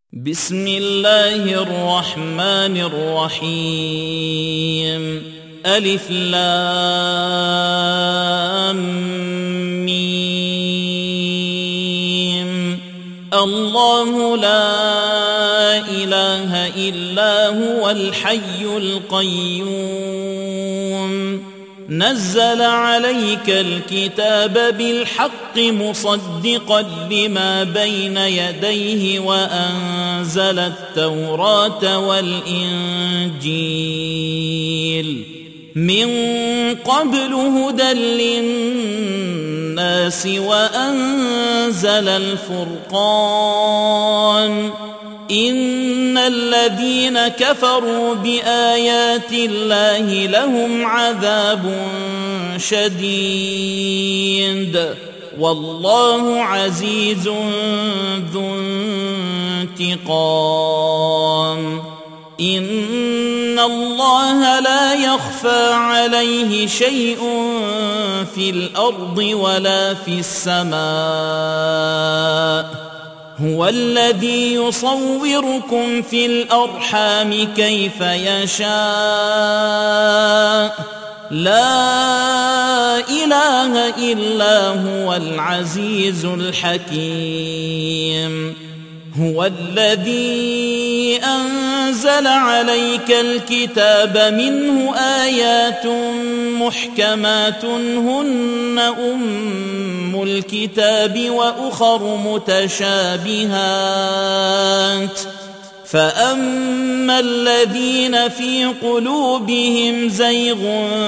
بسم الله الرحمن الرحيم ألف لام ميم الله لا إله إلا هو الحي القيوم نزل عليك الكتاب بالحق مصدقا لما بين يديه وأنزل التوراة والإنجيل من قبل هدى للناس وأنزل الفرقان إن الذين كفروا بآيات الله لهم عذاب شديد والله عزيز ذو انتقام إن الله لا يخفى عليه شيء في الأرض ولا في السماء هو الذي يصوركم في الأرحام كيف يشاء لا إله إلا هو العزيز الحكيم هو الذي أنزل عليك الكتاب منه آيات محكمات هن أم الكتاب وأخر متشابهات فأما الذين في قلوبهم زيغ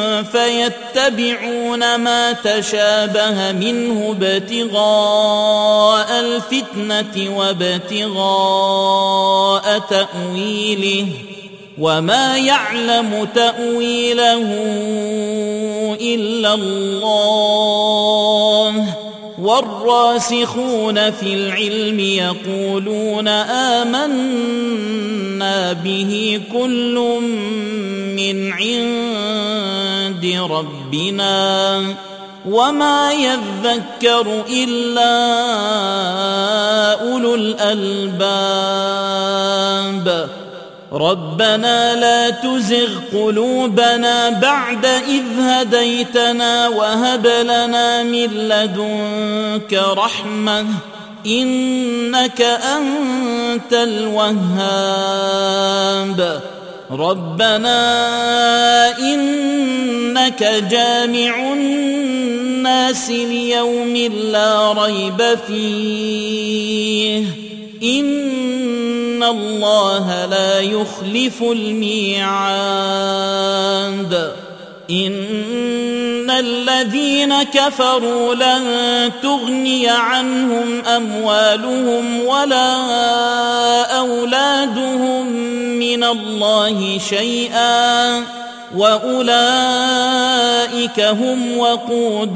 فيتبعون ما تشابه منه ابتغاء الفتنة وابتغاء تأويله وما يعلم تأويله إلا الله والراسخون في العلم يقولون آمنا به كل من عند ربنا وما يذكر إلا أولو الألباب ربنا لا تزغ قلوبنا بعد إذ هديتنا وهب لنا من لدنك رحمة إنك أنت الوهاب ربنا إنك جامع الناس ليوم لا ريب فيه إن الله لا يخلف الميعاد إن الذين كفروا لن تغني عنهم أموالهم ولا أولادهم من الله شيئا وأولئك هم وقود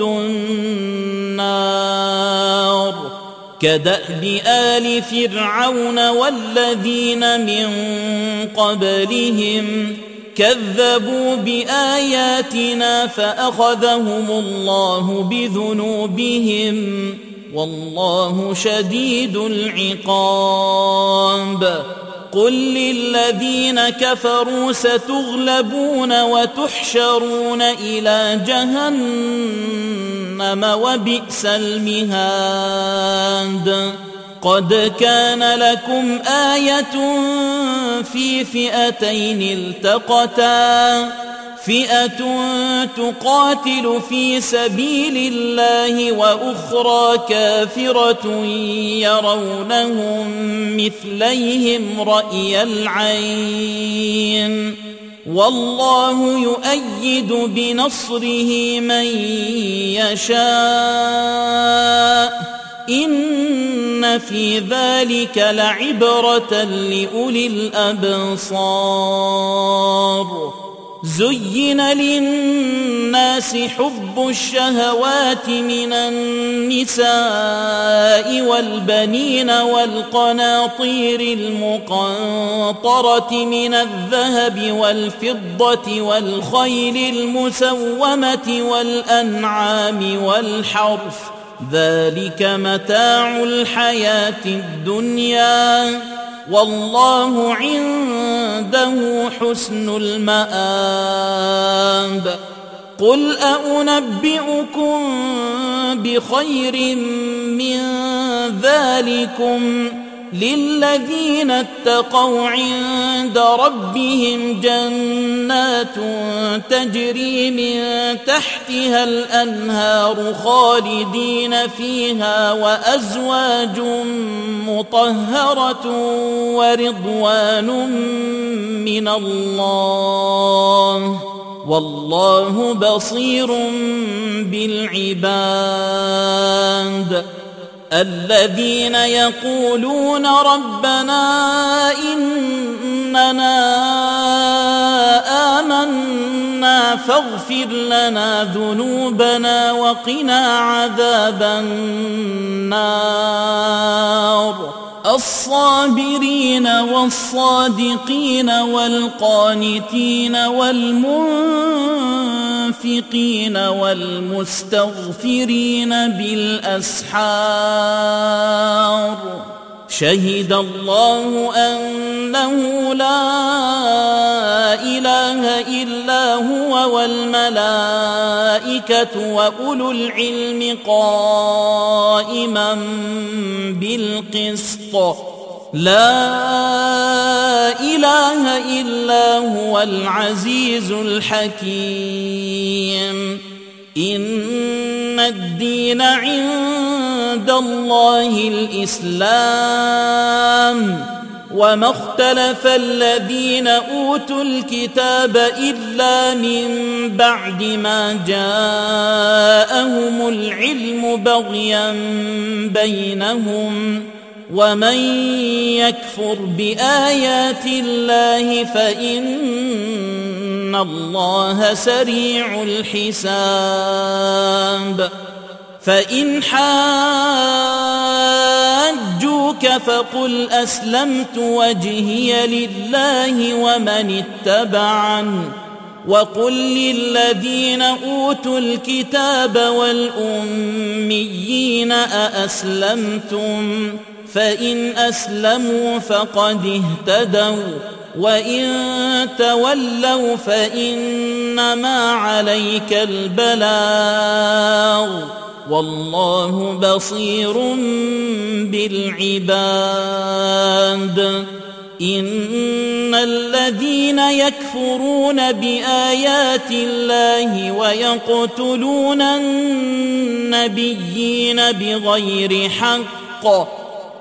النار كدأب آل فرعون والذين من قبلهم كذبوا بآياتنا فأخذهم الله بذنوبهم والله شديد العقاب قل للذين كفروا ستغلبون وتحشرون إلى جهنم وبئس المهاد قد كان لكم آية في فئتين التقتا فئة تقاتل في سبيل الله وأخرى كافرة يرونهم مثليهم رأي العين والله يؤيد بنصره من يشاء إن في ذلك لعبرة لأولي الأبصار زين للناس حب الشهوات من النساء والبنين والقناطير المقنطرة من الذهب والفضة والخيل المسومة والأنعام والحرث ذلك متاع الحياة الدنيا والله عنده حسن المآب. قل أنبئكم بخير من ذلكم للذين اتقوا عند ربهم جنات تجري من تحتها الأنهار خالدين فيها وأزواج مطهرة ورضوان من الله والله بصير بالعباد. الذين يقولون ربنا إننا آمنا فاغفر لنا ذنوبنا وقنا عذاب النار. الصابرين والصادقين والقانتين والمنفقين والمستغفرين بالأسحار. شهد الله أنه لا إله إلا هو والملائكة وأولو العلم قائما بالقسط. لا إله إلا هو العزيز الحكيم. إن الدين عند الله الإسلام وما اختلف الذين أوتوا الكتاب إلا من بعد ما جاءهم العلم بغيا بينهم ومن يكفر بآيات الله فإن الله سريع الحساب. فإن حاجوك فقل أسلمت وجهي لله ومن اتبعني وقل للذين أوتوا الكتاب والأميين أأسلمتم فإن أسلموا فقد اهتدوا وإن تولوا فإنما عليك البلاغ والله بصير بالعباد. إن الذين يكفرون بآيات الله ويقتلون النبيين بغير حق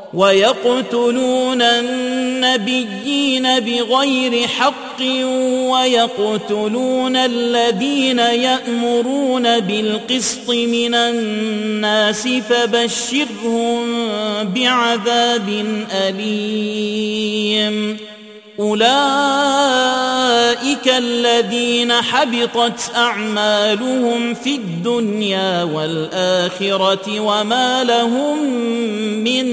ويقتلون الذين يأمرون بالقسط من الناس فبشرهم بعذاب أليم. أولئك الذين حبطت أعمالهم في الدنيا والآخرة وما لهم من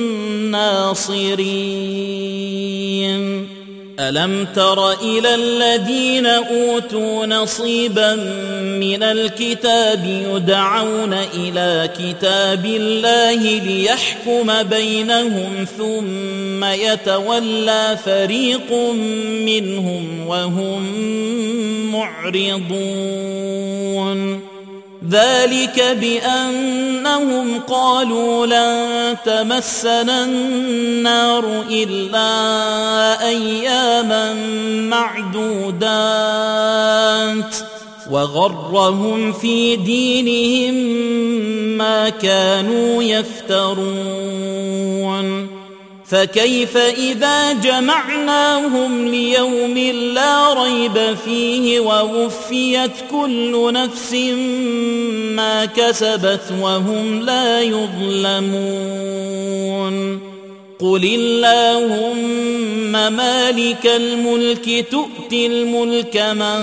ناصرين. ألم تر إلى الذين أوتوا نصيبا من الكتاب يدعون إلى كتاب الله ليحكم بينهم ثم يتولى فريق منهم وهم معرضون. ذلك بأنهم قالوا لن تمسنا النار إلا أياما معدودات وغرهم في دينهم ما كانوا يفترون. فكيف إذا جمعناهم ليوم لا ريب فيه ووفيت كل نفس ما كسبت وهم لا يظلمون. قل اللهم مالك الملك تؤتي الملك من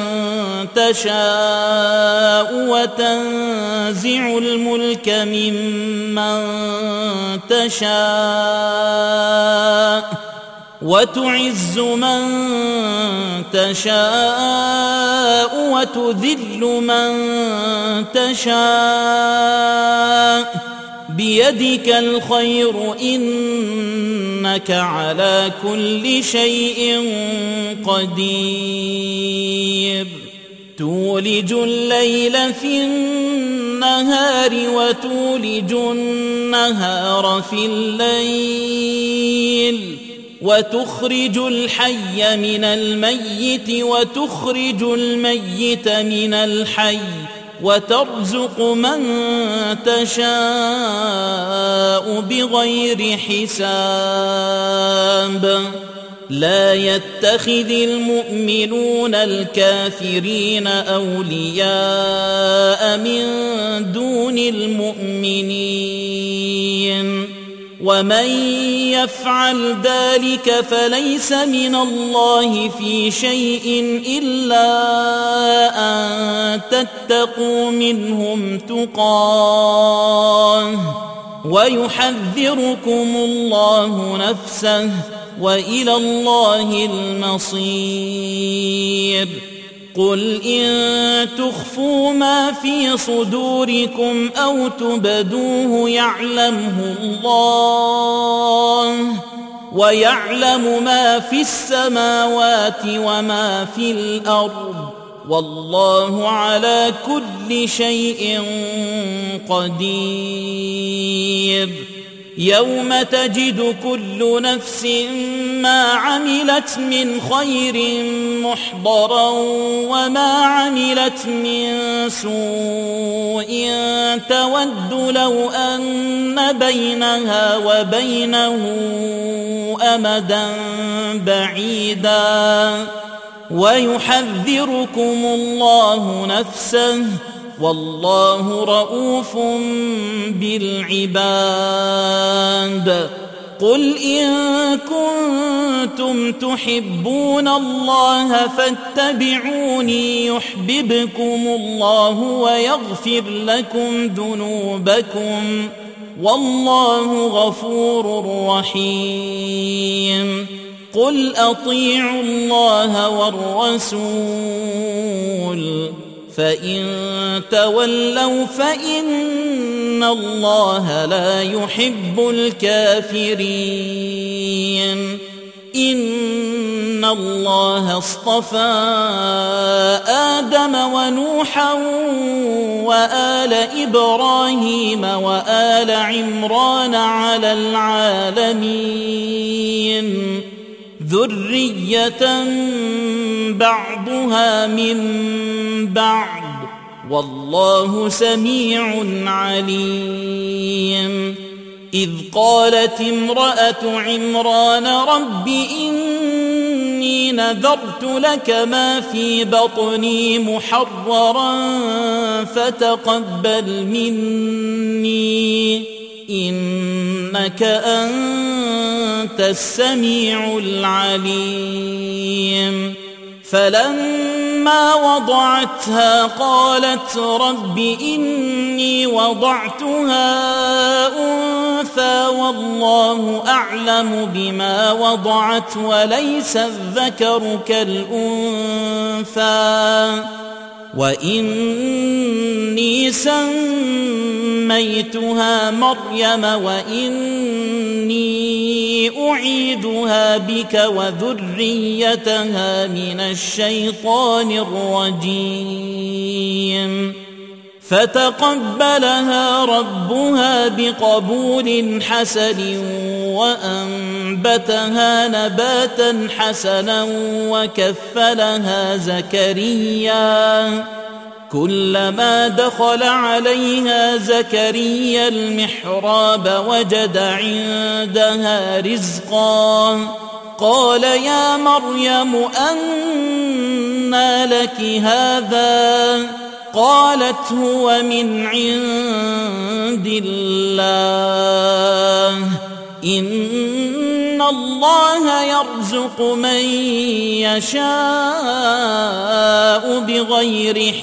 تشاء وتنزع الملك ممن تشاء وتعز من تشاء وتذل من تشاء بيدك الخير إنك على كل شيء قدير تولج الليل في النهار وتولج النهار في الليل وتخرج الحي من الميت وتخرج الميت من الحي وترزق من تشاء بغير حساب لا يتخذ المؤمنون الكافرين أولياء من دون المؤمنين ومن يفعل ذلك فليس من الله في شيء إلا أن تتقوا منهم تقاه ويحذركم الله نفسه وإلى الله المصير قل إن تخفوا ما في صدوركم أو تبدوه يعلمه الله ويعلم ما في السماوات وما في الأرض والله على كل شيء قدير يوم تجد كل نفس ما عملت من خير محضرا وما عملت من سوء تود لو أن بينها وبينه أمدا بعيدا ويحذركم الله نفسه والله رؤوف بالعباد قل إن كنتم تحبون الله فاتبعوني يحببكم الله ويغفر لكم ذنوبكم والله غفور رحيم قل أطيعوا الله والرسول فإن تولوا فإن الله لا يحب الكافرين إن الله اصطفى آدم ونوحا وآل إبراهيم وآل عمران على العالمين ذرية بعضها من بعض والله سميع عليم إذ قالت امرأة عمران رب إني نذرت لك ما في بطني محررا فتقبل مني إنك أنت السميع العليم فلما وضعتها قالت رب إني وضعتها أنثى والله أعلم بما وضعت وليس الذكر كالأنثى وإني سميتها مريم وإني أعيدها بك وذريتها من الشيطان الرجيم فتقبلها ربها بقبول حسن وأنبتها نباتا حسنا وكفلها زكريا كلما دخل عليها زكريا المحراب وجد عندها رزقا قال يا مريم أنى لك هذا قالت هو من عند الله إن الله يرزق من يشاء بغير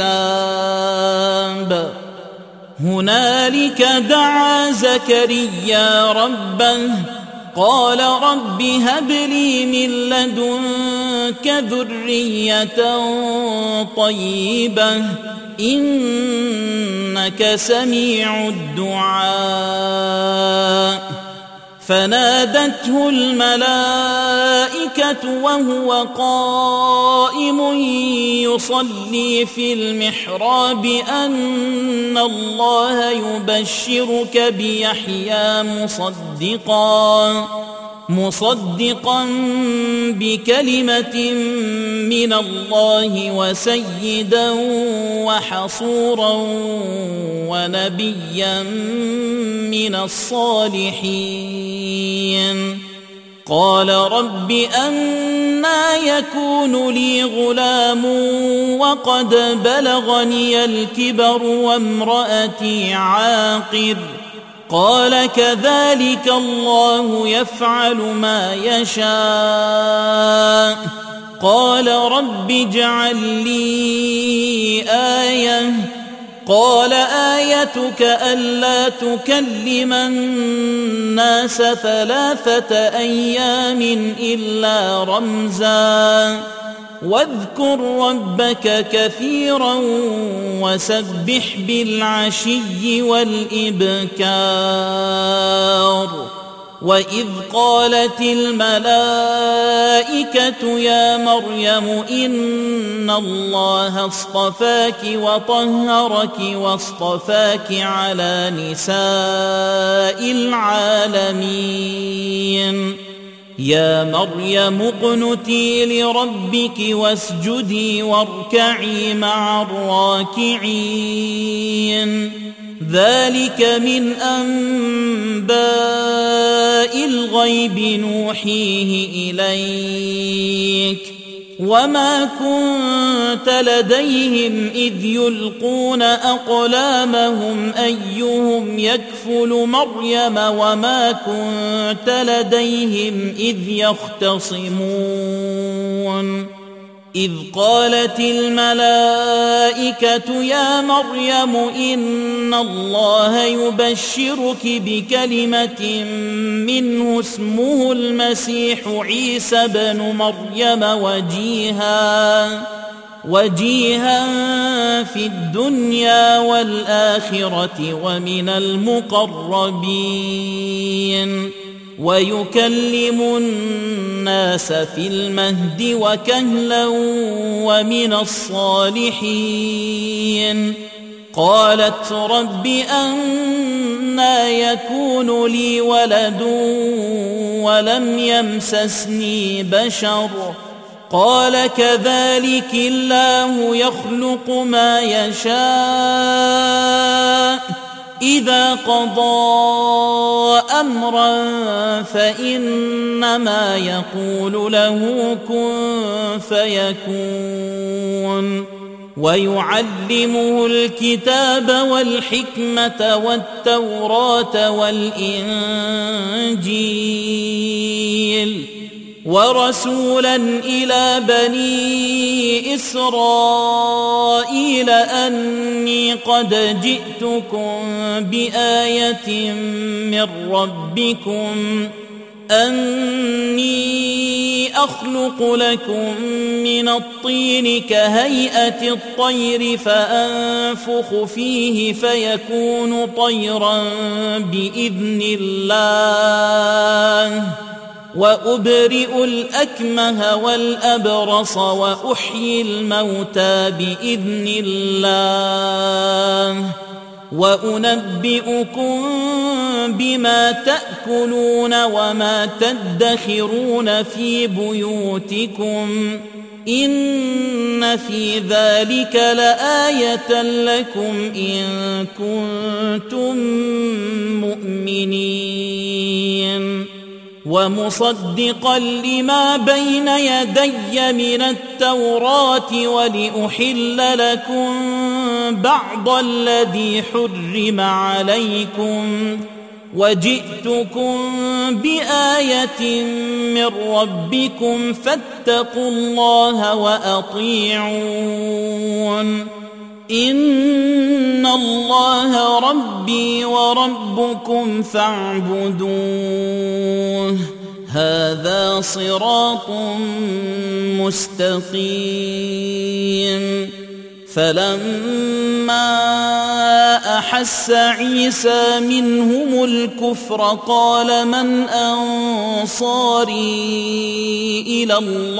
حساب هنالك دعا زكريا ربه قال رب هب لي من لدنك ذرية طيبة إنك سميع الدعاء. فنادته الملائكة وهو قائم يصلي في المحراب أن الله يبشرك بيحيى مصدقا بكلمة من الله وسيدا وحصورا ونبيا من الصالحين. قال رب أنى يكون لي غلام وقد بلغني الكبر وامرأتي عاقر. قال كذلك الله يفعل ما يشاء. قال رب اجعل لي آية. قال آيتك ألا تكلم الناس 3 أيام إلا رمزا واذكر ربك كثيرا وسبح بالعشي والإبكار. وإذ قالت الملائكة يا مريم إن الله اصطفاك وطهرك واصطفاك على نساء العالمين. يا مريم اقنتي لربك واسجدي واركعي مع الراكعين. ذلك من أنباء الغيب نوحيه إليك وما كنت لديهم إذ يلقون أقلامهم أيهم يكفل مريم وما كنت لديهم إذ يختصمون. إذ قالت الملائكة يا مريم إن الله يبشرك بكلمة منه اسمه المسيح عيسى بن مريم وجيها في الدنيا والآخرة ومن المقربين ويكلم الناس في المهد وكهلا ومن الصالحين. قالت رب أنى يكون لي ولد ولم يمسسني بشر. قال كذلك الله يخلق ما يشاء إذا قضى أمرا فإنما يقول له كن فيكون. ويعلمه الكتاب والحكمة والتوراة والإنجيل ورسولا إلى بني إسرائيل أني قد جئتكم بآية من ربكم أني أخلق لكم من الطين كهيئة الطير فأنفخ فيه فيكون طيرا بإذن الله وأبرئ الأكمه والأبرص وأحيي الموتى بإذن الله وأنبئكم بما تأكلون وما تدخرون في بيوتكم إن في ذلك لآية لكم إن كنتم مؤمنين. ومصدقا لما بين يدي من التوراة ولأحل لكم بعض الذي حرم عليكم وجئتكم بآية من ربكم فاتقوا الله وأطيعون. إن الله ربي وربكم فاعبدوه هذا صراط مستقيم. فلما أحس عيسى منهم الكفر قال من أنصاري إلى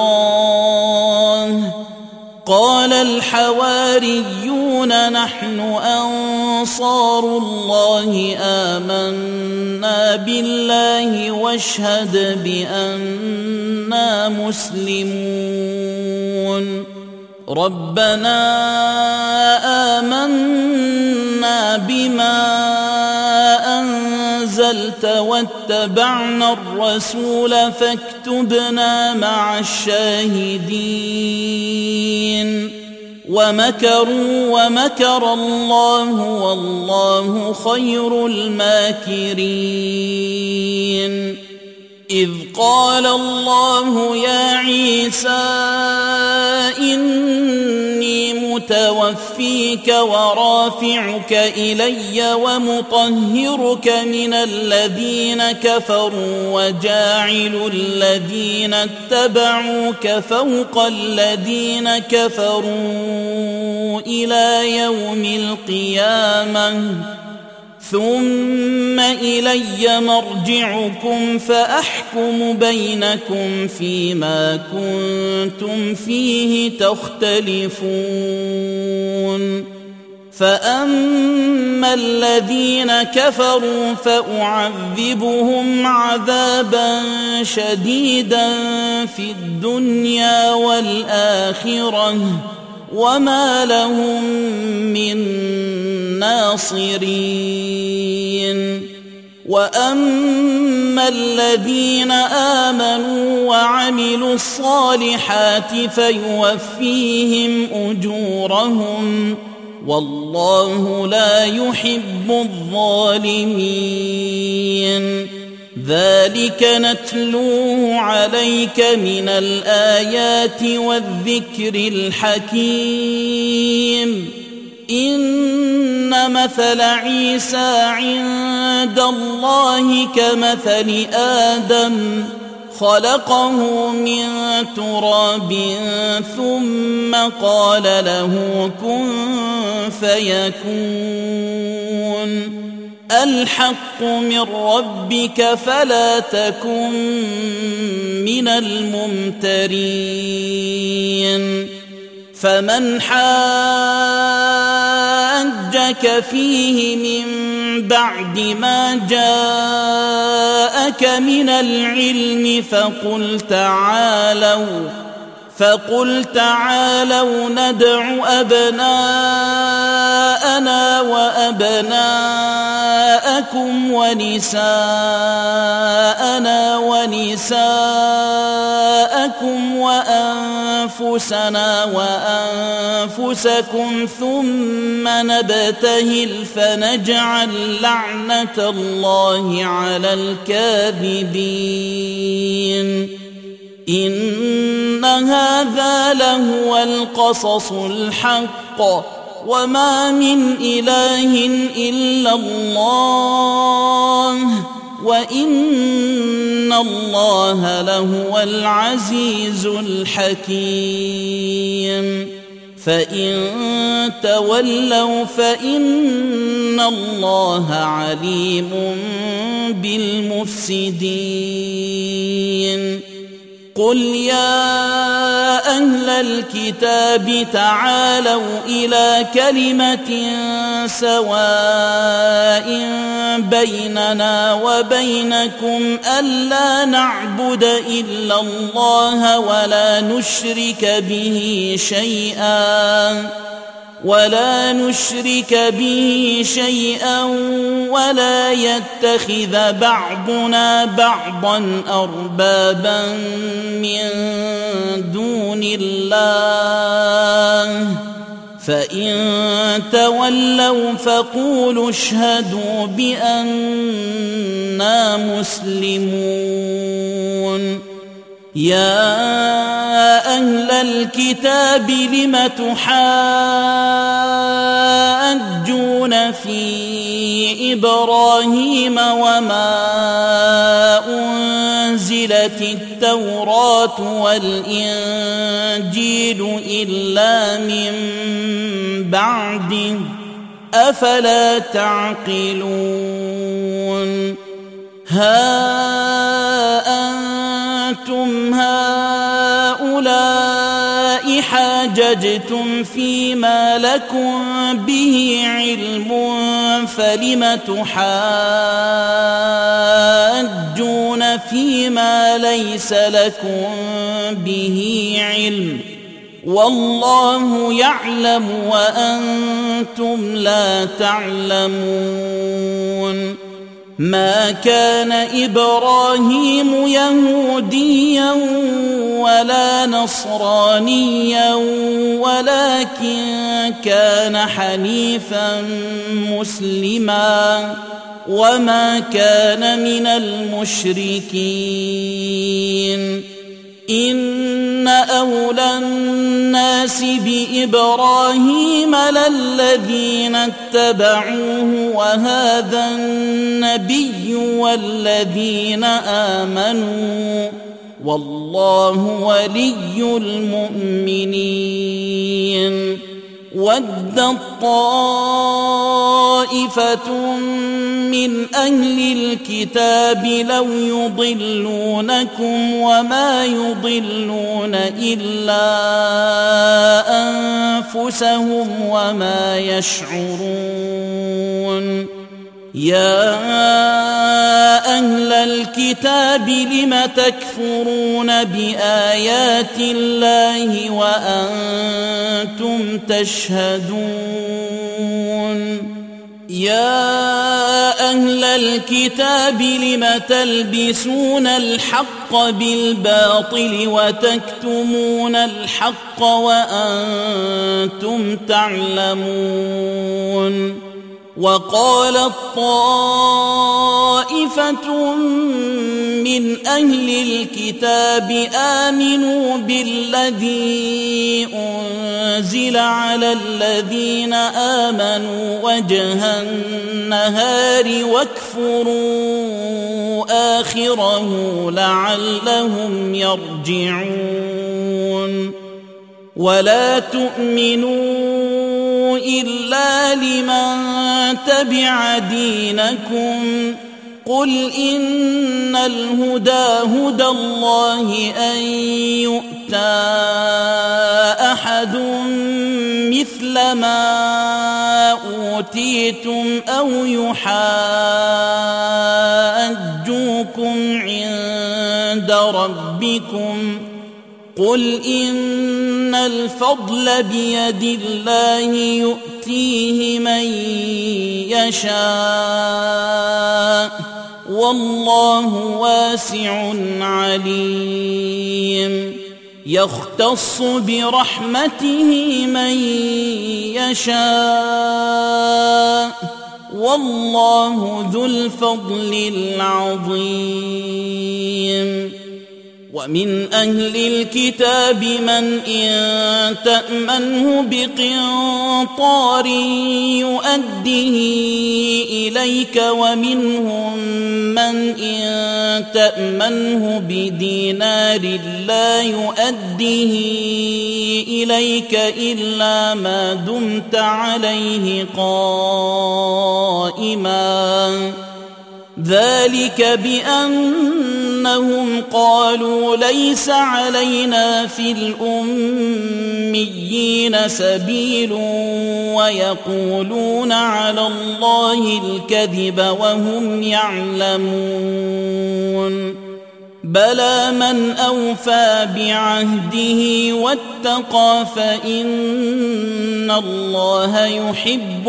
الله قال الحواريون نحن أنصار الله آمنا بالله واشهد بأننا مسلمون ربنا آمنا بما أنزلت واتبعنا الرسول فاكتبنا مع الشاهدين ومكروا ومكر الله والله خير الماكرين إذ قال الله يا عيسى إني متوفيك ورافعك إلي ومطهرك من الذين كفروا وجاعل الذين اتبعوك فوق الذين كفروا إلى يوم القيامة ثم إلي مرجعكم فأحكم بينكم فيما كنتم فيه تختلفون فأما الذين كفروا فأعذبهم عذابا شديدا في الدنيا والآخرة وما لهم من ناصرين وأما الذين آمنوا وعملوا الصالحات فيوفيهم أجورهم والله لا يحب الظالمين ذلك نتلوه عليك من الآيات والذكر الحكيم إن مثل عيسى عند الله كمثل آدم خلقه من تراب ثم قال له كن فيكون الحق من ربك فلا تكن من الممترين فمن حاجك فيه من بعد ما جاءك من العلم فقل تعالوا ندع أبناءنا وأبناءكم ونساءنا ونساءكم وأنفسنا وأنفسكم ثم نبتهل فنجعل لعنة الله على الكاذبين إن هذا لهو القصص الحق وما من إله إلا الله وإن الله لهو العزيز الحكيم فإن تولوا فإن الله عليم بالمفسدين قل يا أهل الكتاب تعالوا إلى كلمة سواء بيننا وبينكم ألا نعبد إلا الله ولا نشرك به شيئا ولا يتخذ بعضنا بعضا أربابا من دون الله فإن تولوا فقولوا اشهدوا بأننا مسلمون يا أهل الكتاب لم تحاجون في إبراهيم وما أنزلت التوراة التوراة والإنجيل إلا من بعده أفلا تعقلون ها أنتم هؤلاء حاججتم فيما لكم به علم فلم تحاجون فيما ليس لكم به علم والله يعلم وأنتم لا تعلمون ما كان إبراهيم يهوديا ولا نصرانيا ولكن كان حنيفا مسلما وما كان من المشركين إن أولى الناس بإبراهيم للذين اتبعوه وهذا النبي والذين آمنوا والله ولي المؤمنين ودت طائفة من أهل الكتاب لو يضلونكم وما يضلون إلا أنفسهم وما يشعرون يا أهل الكتاب لم تكفرون بآيات الله وأنتم تشهدون يا أهل الكتاب لم تلبسون الحق بالباطل وتكتمون الحق وأنتم تعلمون وقالت طائفة من أهل الكتاب آمنوا بالذي أنزل على الذين آمنوا وجه النهار واكفروا آخره لعلهم يرجعون ولا تؤمنوا إلا لمن تبع دينكم قل إن الهدى هدى الله أن يؤتى أحد مثل ما أوتيتم أو يحاجوكم عند ربكم قل إن الفضل بيد الله يؤتيه من يشاء والله واسع عليم يختص برحمته من يشاء والله ذو الفضل العظيم ومن أهل الكتاب من إن تأمنه بقنطار يؤديه إليك ومنهم من إن تأمنه بدينار لا يؤديه إليك إلا ما دمت عليه قائما ذلك بأنهم قالوا ليس علينا في الأميين سبيل ويقولون على الله الكذب وهم يعلمون بلى من أوفى بعهده واتقى فإن الله يحب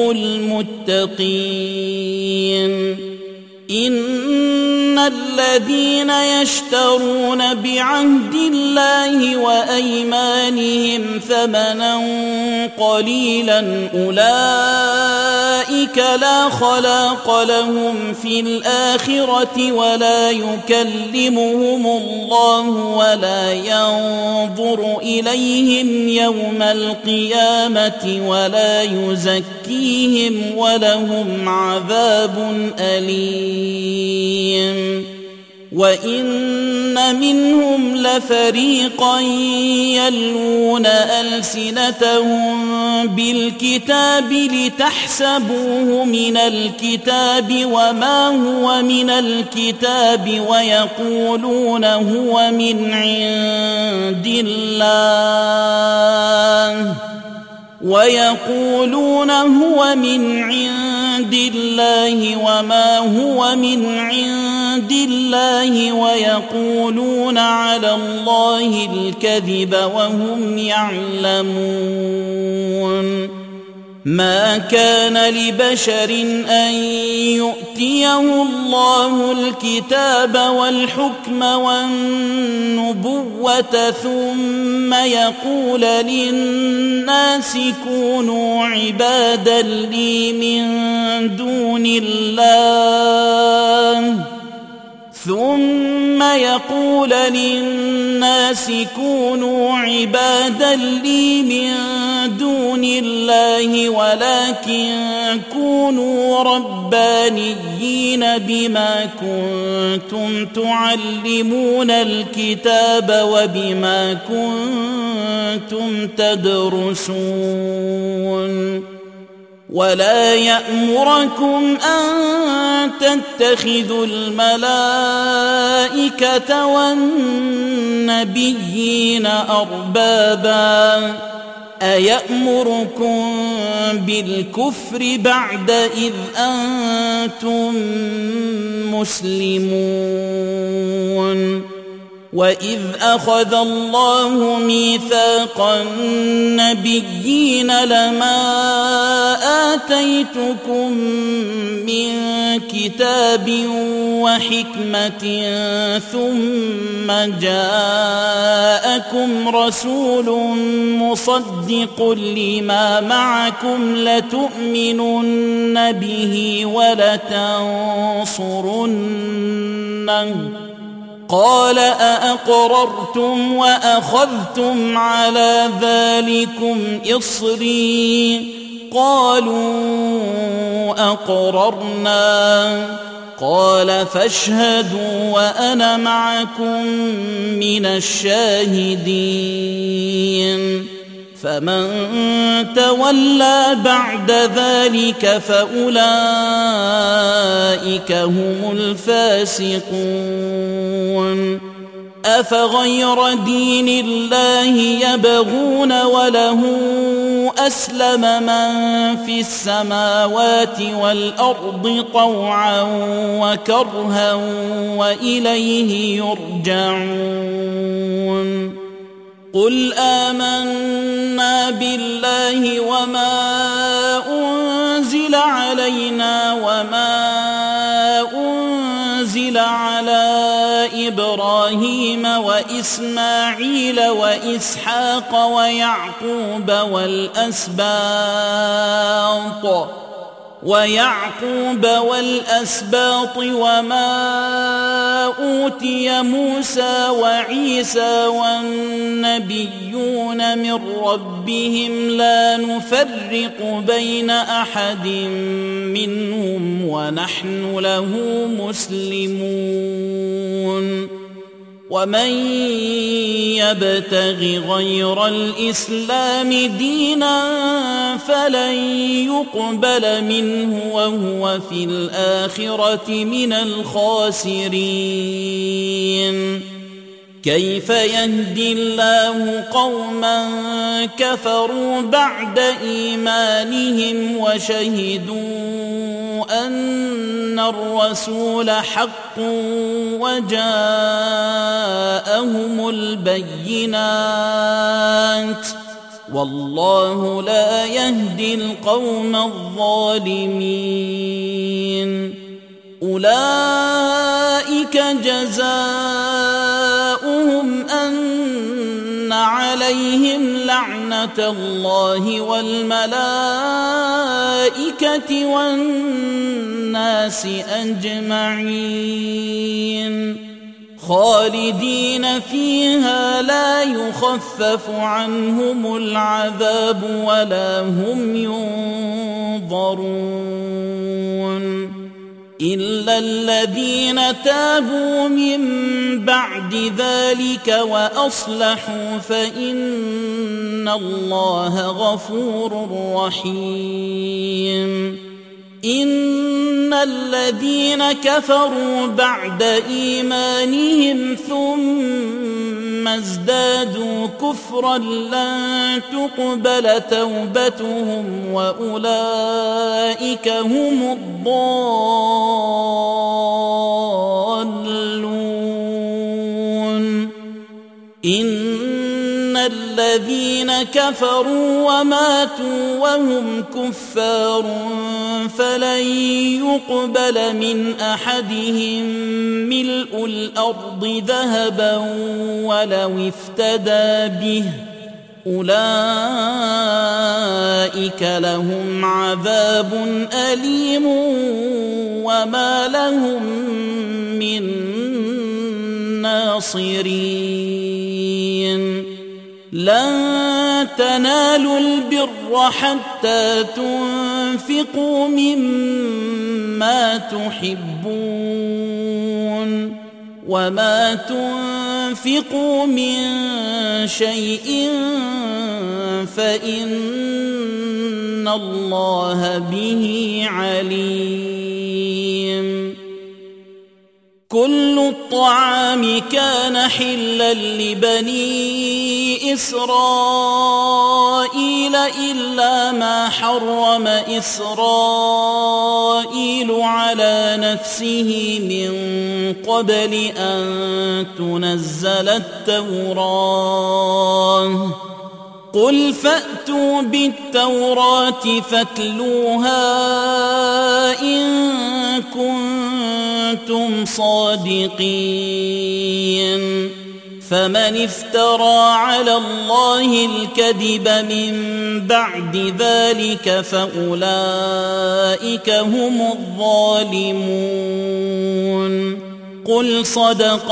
المتقين إن الذين يشترون بعهد الله وأيمانهم ثمنا قليلا أولئك لا خلاق لهم في الآخرة ولا يكلمهم الله ولا ينظر إليهم يوم القيامة ولا يزكيهم ولهم عذاب أليم وإن منهم لفريقا يلوون ألسنتهم بالكتاب لتحسبوه من الكتاب وما هو من الكتاب ويقولون هو من عند الله وما هو من عند الله ويقولون على الله الكذب وهم يعلمون. ما كان لبشر أن يؤتيه الله الكتاب والحكم والنبوة ثم يقول للناس كونوا عبادا لي من دون الله ولكن كونوا ربانيين بما كنتم تعلمون الكتاب وبما كنتم تدرسون. ولا يأمركم أن تتخذوا الملائكة والنبيين أربابا أيأمركم بالكفر بعد إذ أنتم مسلمون. وإذ أخذ الله ميثاق النبيين لما آتيتكم من كتاب وحكمة ثم جاءكم رسول مصدق لما معكم لتؤمنن به ولتنصرنه قال أأقررتم وأخذتم على ذلكم إصري قالوا أقررنا قال فاشهدوا وأنا معكم من الشاهدين. فمن تولى بعد ذلك فأولئك هم الفاسقون. أفغير دين الله يبغون وله أسلم من في السماوات والأرض طوعا وكرها وإليه يرجعون. قل آمنا بالله وما أنزل علينا وما أنزل على إبراهيم وإسماعيل وإسحاق ويعقوب والأسباط وما أوتي موسى وعيسى والنبيون من ربهم لا نفرق بين أحد منهم ونحن له مسلمون. ومن يبتغ غير الإسلام دينا فلن يقبل منه وهو في الآخرة من الخاسرين. كيف يهدي الله قوما كفروا بعد إيمانهم وشهدوا أن الرسول حق وجاءهم البينات والله لا يهدي القوم الظالمين. أولئك جزاؤهم أن عليهم لعنة الله والملائكة والناس أجمعين خالدين فيها لا يخفف عنهم العذاب ولا هم ينظرون. إلا الذين تابوا من بعد ذلك وأصلحوا فإن الله غفور رحيم. إن الذين كفروا بعد إيمانهم ثم ازدادوا كفرا لن تقبل توبتهم وأولئك هم الضالون. إن الذين كفروا وماتوا وهم كفار فلن يقبل من أحدهم ملء الأرض ذهبا ولو افتدى به أولئك لهم عذاب أليم وما لهم من ناصرين. لن تنالوا البر حتى تنفقوا مما تحبون وما تنفقوا من شيء فإن الله به عليم. كل الطعام كان حلا لبني إسرائيل إلا ما حرم إسرائيل على نفسه من قبل أن تنزل التوراة. قل فأتوا بالتوراة فاتلوها إن كنتم صادقين. فمن افترى على الله الكذب من بعد ذلك فأولئك هم الظالمون. قل صدق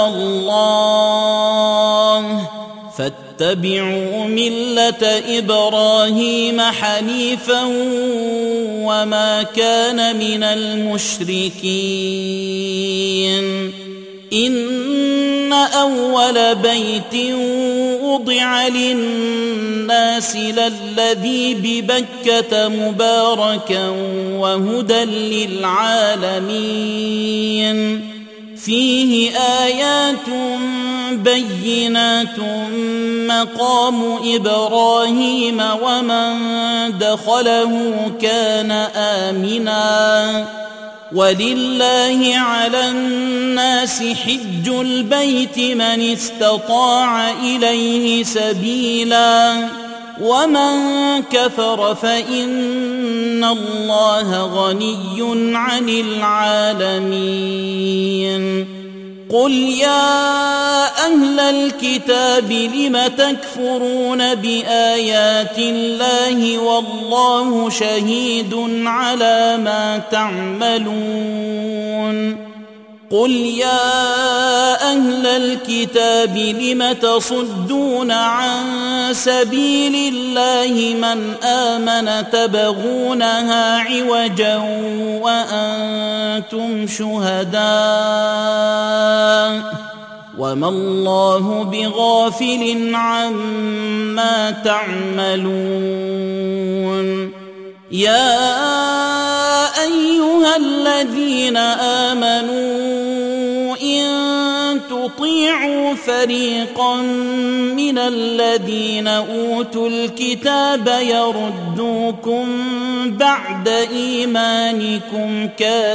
الله فاتبعوا ملة إبراهيم حنيفا وما كان من المشركين. إن أول بيت وضع للناس للذي ببكة مباركا وهدى للعالمين. فيه آيات بينات مقام إبراهيم ومن دخله كان آمنا ولله على الناس حج البيت من استطاع إليه سبيلا ومن كفر فإن الله غني عن العالمين. قل يا أهل الكتاب لم تكفرون بآيات الله والله شهيد على ما تعملون. قل يا أهل الكتاب لم تصدون عن سبيل الله من آمن تبغونها عوجا وأنتم شهداء وما الله بغافل عما تعملون. يا أيها الذين آمنوا إن تطيعوا فريقا من الذين أوتوا الكتاب يردوكم بعد إيمانكم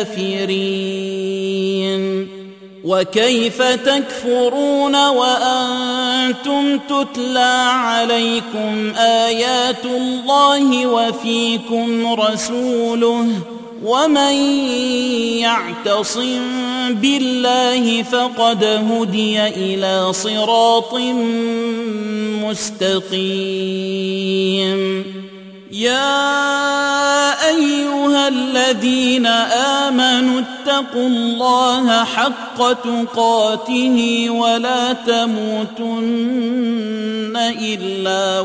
كافرين. وكيف تكفرون وأنتم تتلى عليكم آيات الله وفيكم رسوله ومن يعتصم بالله فقد هدي إلى صراط مستقيم. يا أيها الذين آمنوا اتقوا الله حق تقاته ولا تموتن إلا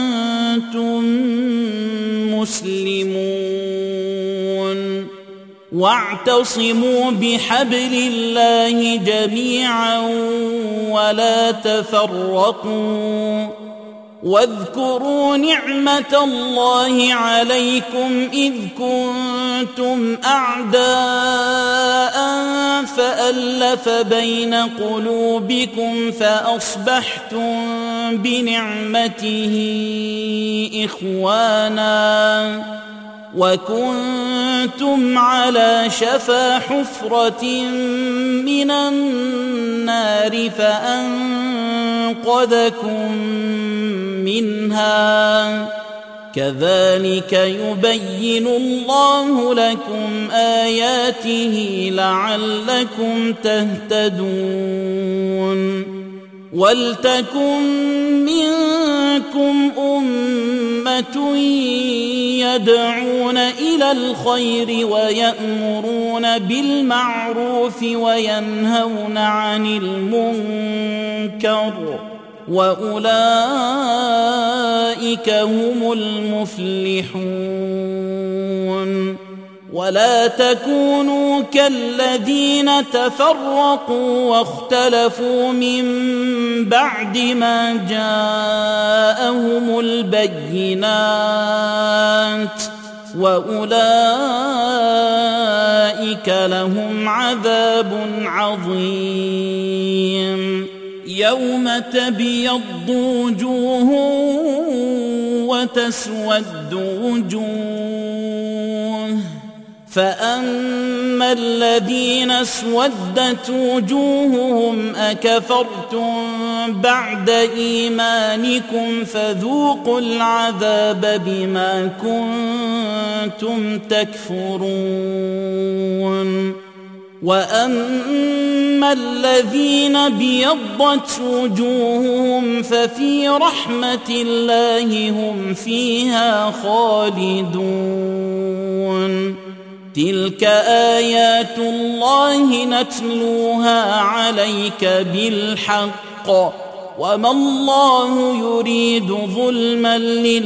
وأنتم مسلمون. واعتصموا بحبل الله جميعا ولا تفرقوا واذكروا نعمة الله عليكم إذ كنتم أعداء فألف بين قلوبكم فأصبحتم بنعمته إخوانا وكنتم على شفا حفرة من النار فأنقذكم منها كذلك يبين الله لكم آياته لعلكم تهتدون ولتكن منكم أمة يدعون إلى الخير ويأمرون بالمعروف وينهون عن المنكر وأولئك هم المفلحون ولا تكونوا كالذين تفرقوا واختلفوا من بعد ما جاءهم البينات وأولئك لهم عذاب عظيم يوم تبيض وجوه وتسود وجوه فأما الذين اسودت وجوههم أكفرتم بعد إيمانكم فذوقوا العذاب بما كنتم تكفرون وأما الذين بيضت وجوههم ففي رحمة الله هم فيها خالدون تلك آيات الله نتلوها عليك بالحق وما الله يريد ظلما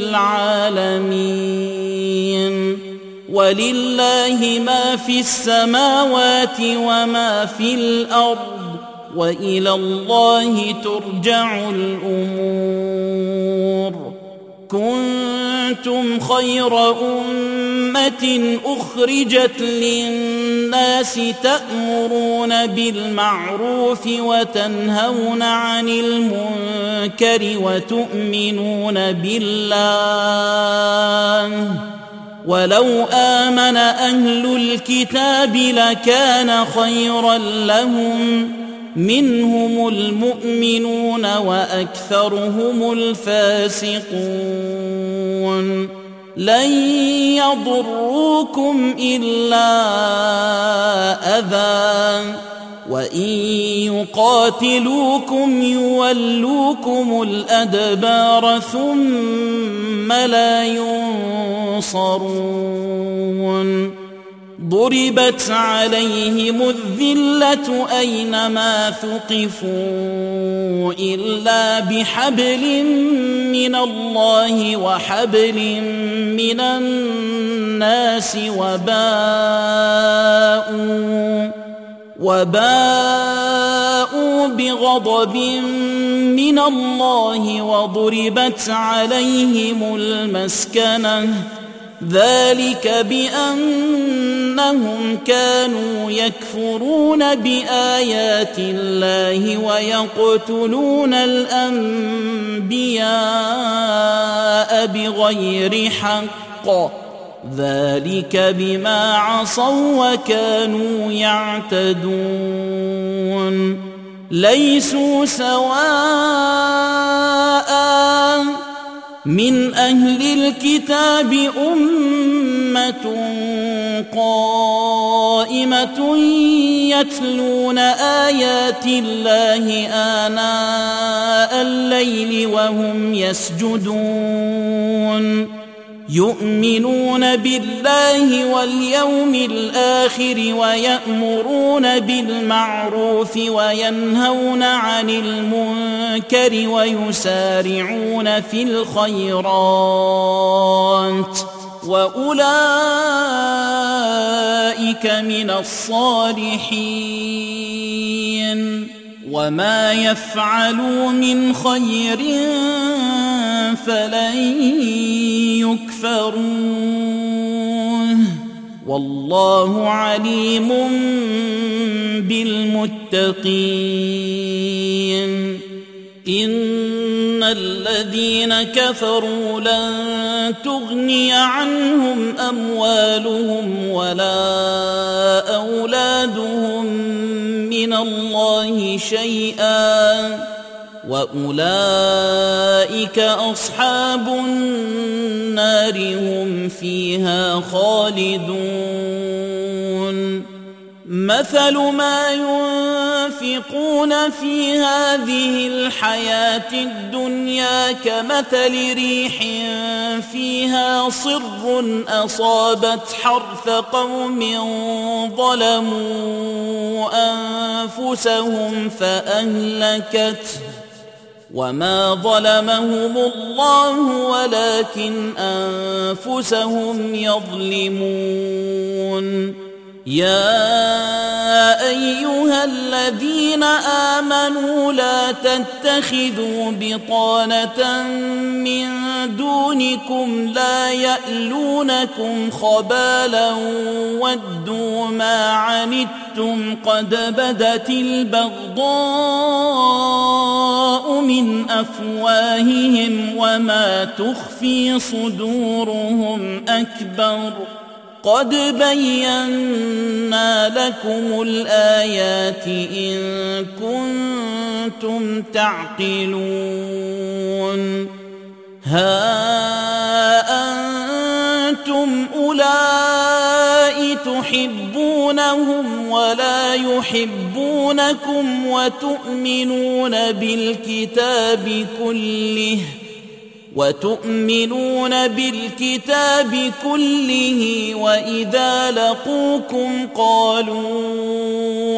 للعالمين ولله ما في السماوات وما في الأرض وإلى الله ترجع الأمور كنتم خير أمة أخرجت للناس تأمرون بالمعروف وتنهون عن المنكر وتؤمنون بالله ولو آمن أهل الكتاب لكان خيرا لهم منهم المؤمنون وأكثرهم الفاسقون لن يضروكم إلا أذى وإن يقاتلوكم يولوكم الأدبار ثم لا ينصرون ضربت عليهم الذلة أينما ثقفوا إلا بحبل من الله وحبل من الناس وباءوا بغضب من الله وضربت عليهم المسكنة ذلك بأنهم كانوا يكفرون بآيات الله ويقتلون الأنبياء بغير حق ذلك بما عصوا وكانوا يعتدون ليسوا سواء من أهل الكتاب أمة قائمة يتلون آيات الله آناء الليل وهم يسجدون يؤمنون بالله واليوم الآخر ويأمرون بالمعروف وينهون عن المنكر ويسارعون في الخيرات وأولئك من الصالحين وما يفعلوا من خير فلن يكفروه والله عليم بالمتقين إن الذين كفروا لن تغني عنهم أموالهم ولا أولادهم من الله شيئا وأولئك أصحاب النار هم فيها خالدون مثل ما ينفقون في هذه الحياة الدنيا كمثل ريح فيها صر أصابت حرث قوم ظلموا أنفسهم فأهلكته وما ظلمهم الله ولكن أنفسهم يظلمون يا أيها الذين آمنوا لا تتخذوا بطانة من دونكم لا يألونكم خبالا ودوا ما عنتم قد بدت البغضاء من أفواههم وما تخفي صدورهم أكبر قد بينا لكم الآيات إن كنتم تعقلون ها أنتم أولئك تحبونهم ولا يحبونكم وتؤمنون بالكتاب كله وإذا لقوكم قالوا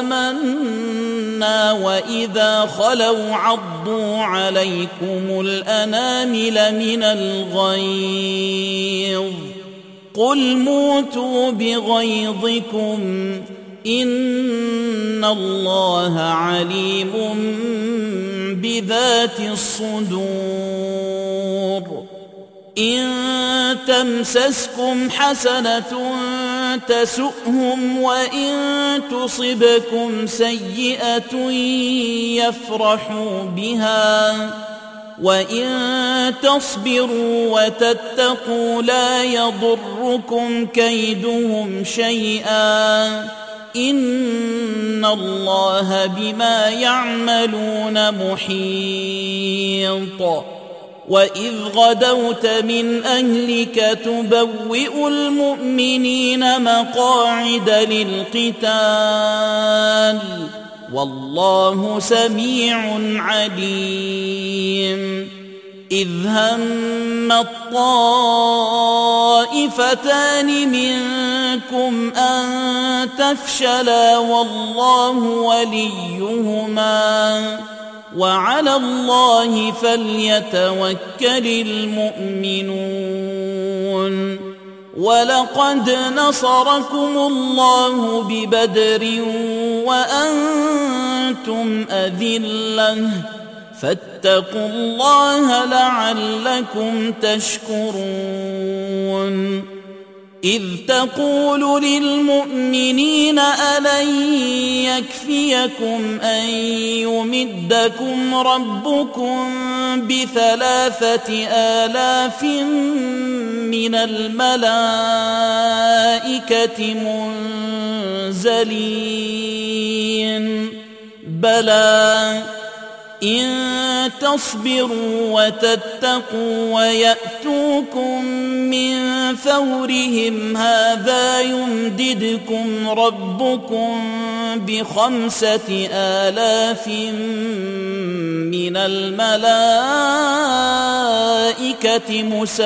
آمنا وإذا خلوا عضوا عليكم الأنامل من الغيظ قل موتوا بغيظكم إن الله عليم بذات الصدور إن تمسسكم حسنة تسؤهم وإن تصبكم سيئة يفرحوا بها وإن تصبروا وتتقوا لا يضركم كيدهم شيئا إن الله بما يعملون محيط وإذ غدوت من أهلك تبوئ المؤمنين مقاعد للقتال والله سميع عليم إذ هم الطائفتان منكم أن تفشلا والله وليهما وعلى الله فليتوكل المؤمنون ولقد نصركم الله ببدر وأنتم أذلة فاتقوا الله لعلكم تشكرون إذ تقول للمؤمنين ألن يكفيكم أن يمدكم ربكم ب3,000 من الملائكة منزلين بلى إن تصبروا وتتقوا ويأتوكم من فورهم هذا يمددكم ربكم ب5,000 من الملائكة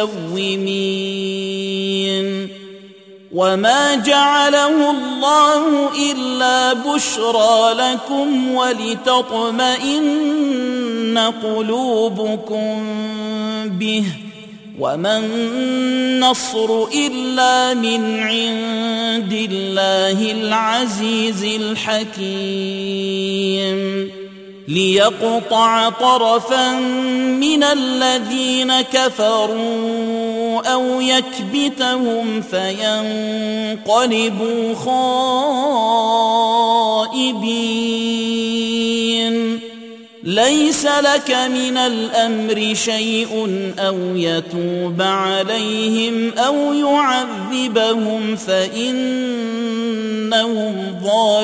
مسومين وما جعله الله إلا بشرى لكم ولتطمئن قلوبكم به وما النصر إلا من عند الله العزيز الحكيم ليقطع طرفا من الذين كفروا أو يكبتهم فينقلبوا خائبين ليس لك من الأمر شيء أو يتوب عليهم أو يعذبهم فإنهم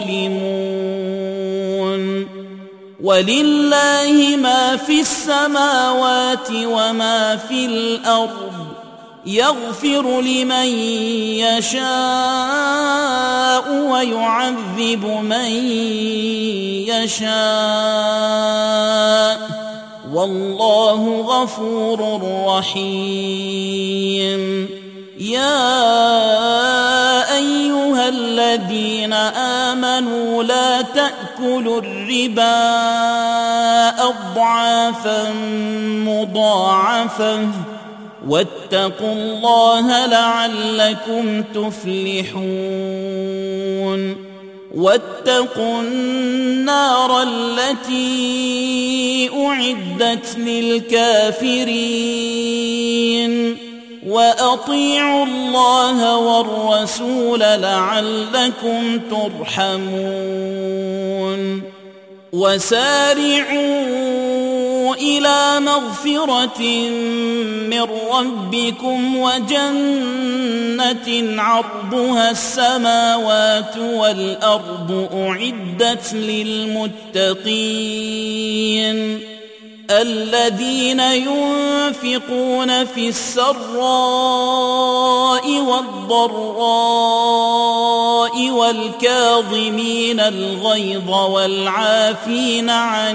ظالمون ولله ما في السماوات وما في الأرض يغفر لمن يشاء ويعذب من يشاء والله غفور رحيم يا أيها الذين آمنوا لا تأكلوا الربا أضعافا مضاعفة واتقوا الله لعلكم تفلحون واتقوا النار التي أعدت للكافرين وأطيعوا الله والرسول لعلكم ترحمون وسارعوا إلى مغفرة من ربكم وجنة عرضها السماوات والأرض أعدت للمتقين الذين ينفقون في السراء والضراء والكاظمين الغيظ والعافين عن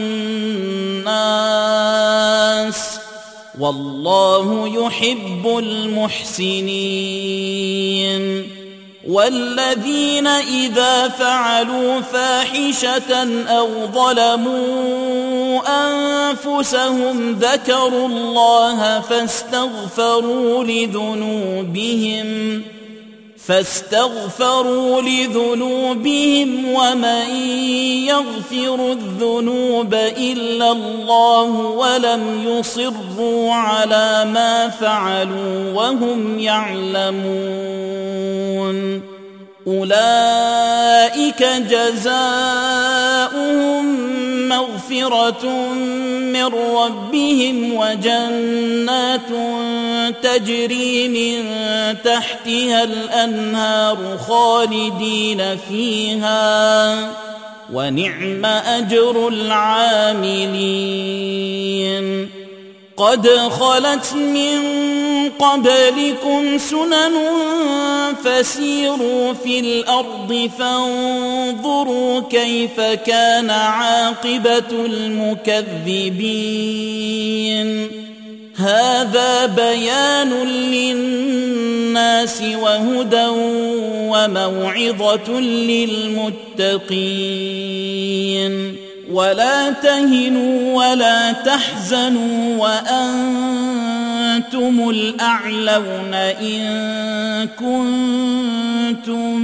الناس والله يحب المحسنين والذين إذا فعلوا فاحشة أو ظلموا أنفسهم ذكروا الله فاستغفروا لذنوبهم ومن يغفر الذنوب إلا الله ولم يصروا على ما فعلوا وهم يعلمون أولئك جزاؤهم مغفرة من ربهم وجنات تجري من تحتها الأنهار خالدين فيها ونعم أجر العاملين قد خلت من قبلكم سنن فسيروا في الأرض فانظروا كيف كان عاقبة المكذبين هذا بيان للناس وهدى وموعظة للمتقين ولا تهنوا ولا تحزنوا وأنتم الأعلون إن كنتم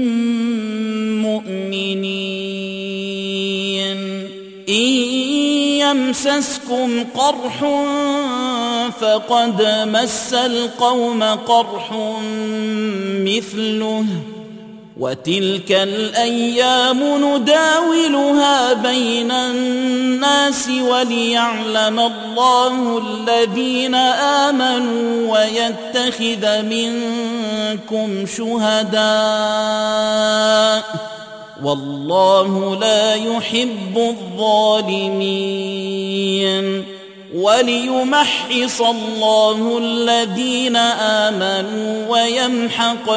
مؤمنين إن يمسسكم قرح فقد مس القوم قرح مثله وتلك الأيام نداولها بين الناس وليعلم الله الذين آمنوا ويتخذ منكم شهداء والله لا يحب الظالمين وليمحص الله الذين آمنوا ويمحق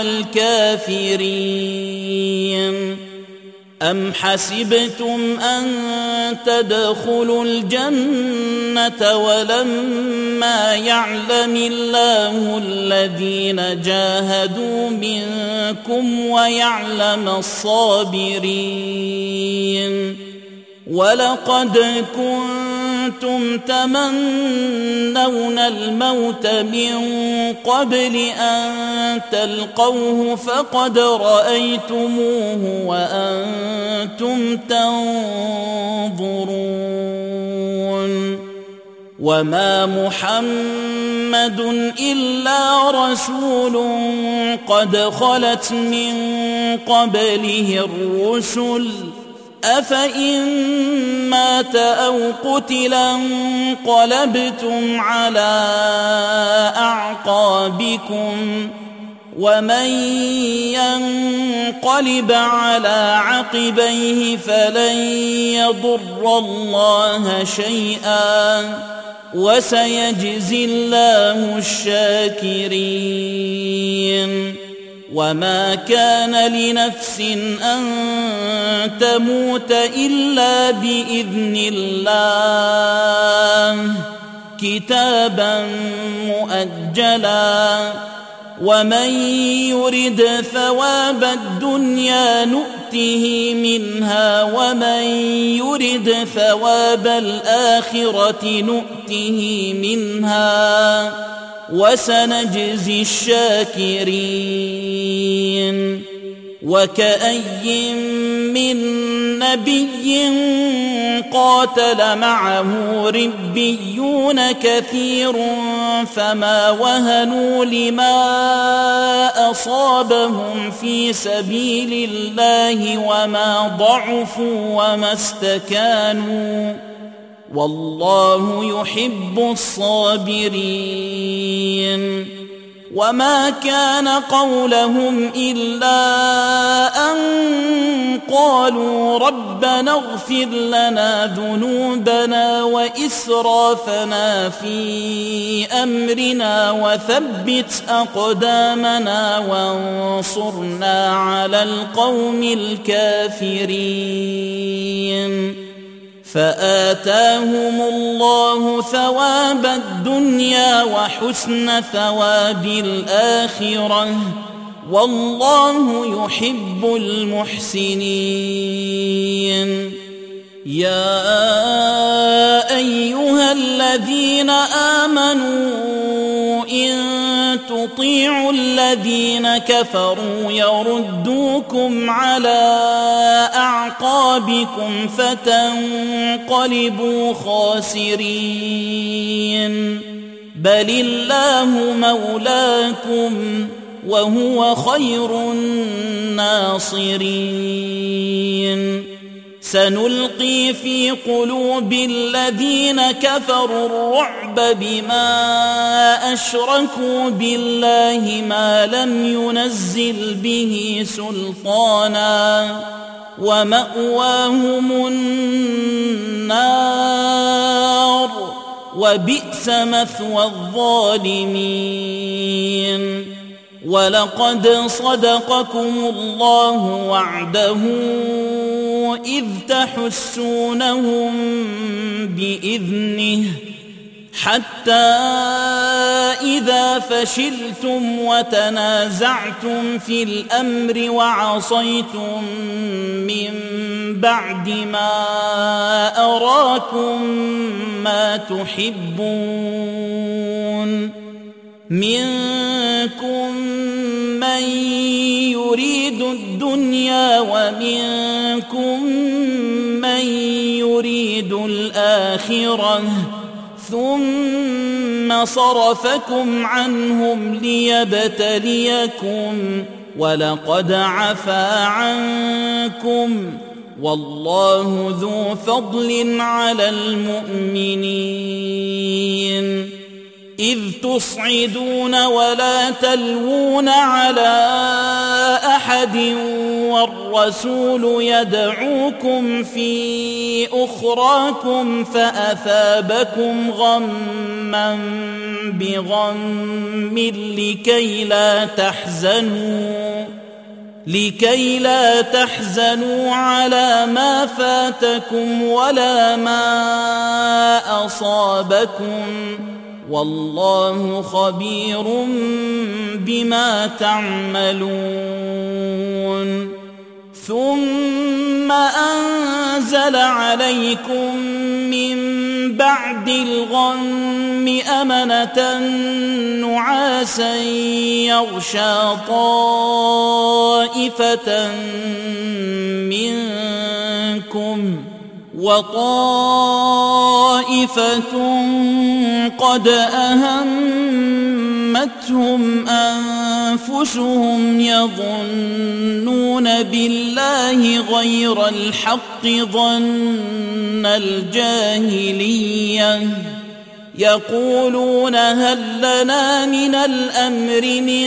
الكافرين أم حسبتم أن تدخلوا الجنة ولما يعلم الله الذين جاهدوا منكم ويعلم الصابرين ولقد كنتم تمنون الموت من قبل أن تلقوه فقد رأيتموه وأنتم تنظرون وما محمد إلا رسول قد خلت من قبله الرسل أفإن مات أو قتلا انقلبتم على أعقابكم ومن ينقلب على عقبيه فلن يضر الله شيئا وسيجزي الله الشاكرين وما كان لنفس أن تموت إلا بإذن الله كتابا مؤجلا ومن يرد ثواب الدنيا نؤته منها ومن يرد ثواب الآخرة نؤته منها وسنجزي الشاكرين وكأي من نبي قاتل معه ربيون كثير فما وهنوا لما أصابهم في سبيل الله وما ضعفوا وما استكانوا والله يحب الصابرين وما كان قولهم إلا أن قالوا ربنا اغفر لنا ذنوبنا وإسرافنا في أمرنا وثبت أقدامنا وانصرنا على القوم الكافرين فآتاهم الله ثواب الدنيا وحسن ثواب الآخرة والله يحب المحسنين يا أيها الذين آمنوا إن تطيعوا الذين كفروا يردوكم على أعقابكم فتنقلبوا خاسرين بل الله مولاكم وهو خير الناصرين سنلقي في قلوب الذين كفروا الرعب بما أشركوا بالله ما لم ينزل به سلطانا ومأواهم النار وبئس مثوى الظالمين ولقد صدقكم الله وعده إذ تحسونهم بإذنه حتى إذا فشلتم وتنازعتم في الأمر وعصيتم من بعد ما أراكم ما تحبون منكم من يريد الدنيا ومنكم من يريد الآخرة ثم صرفكم عنهم ليبتليكم ولقد عفا عنكم والله ذو فضل على المؤمنين إذ تصعدون ولا تلوون على أحد والرسول يدعوكم في أخراكم فأثابكم غما بغم لكي لا تحزنوا على ما فاتكم ولا ما أصابكم والله خبير بما تعملون ثم أنزل عليكم من بعد الغم أمنة نعاسا يغشى طائفة منكم وطائفة قد أهمتهم أنفسهم يظنون بالله غير الحق ظن الجاهلية يقولون هل لنا من الأمر من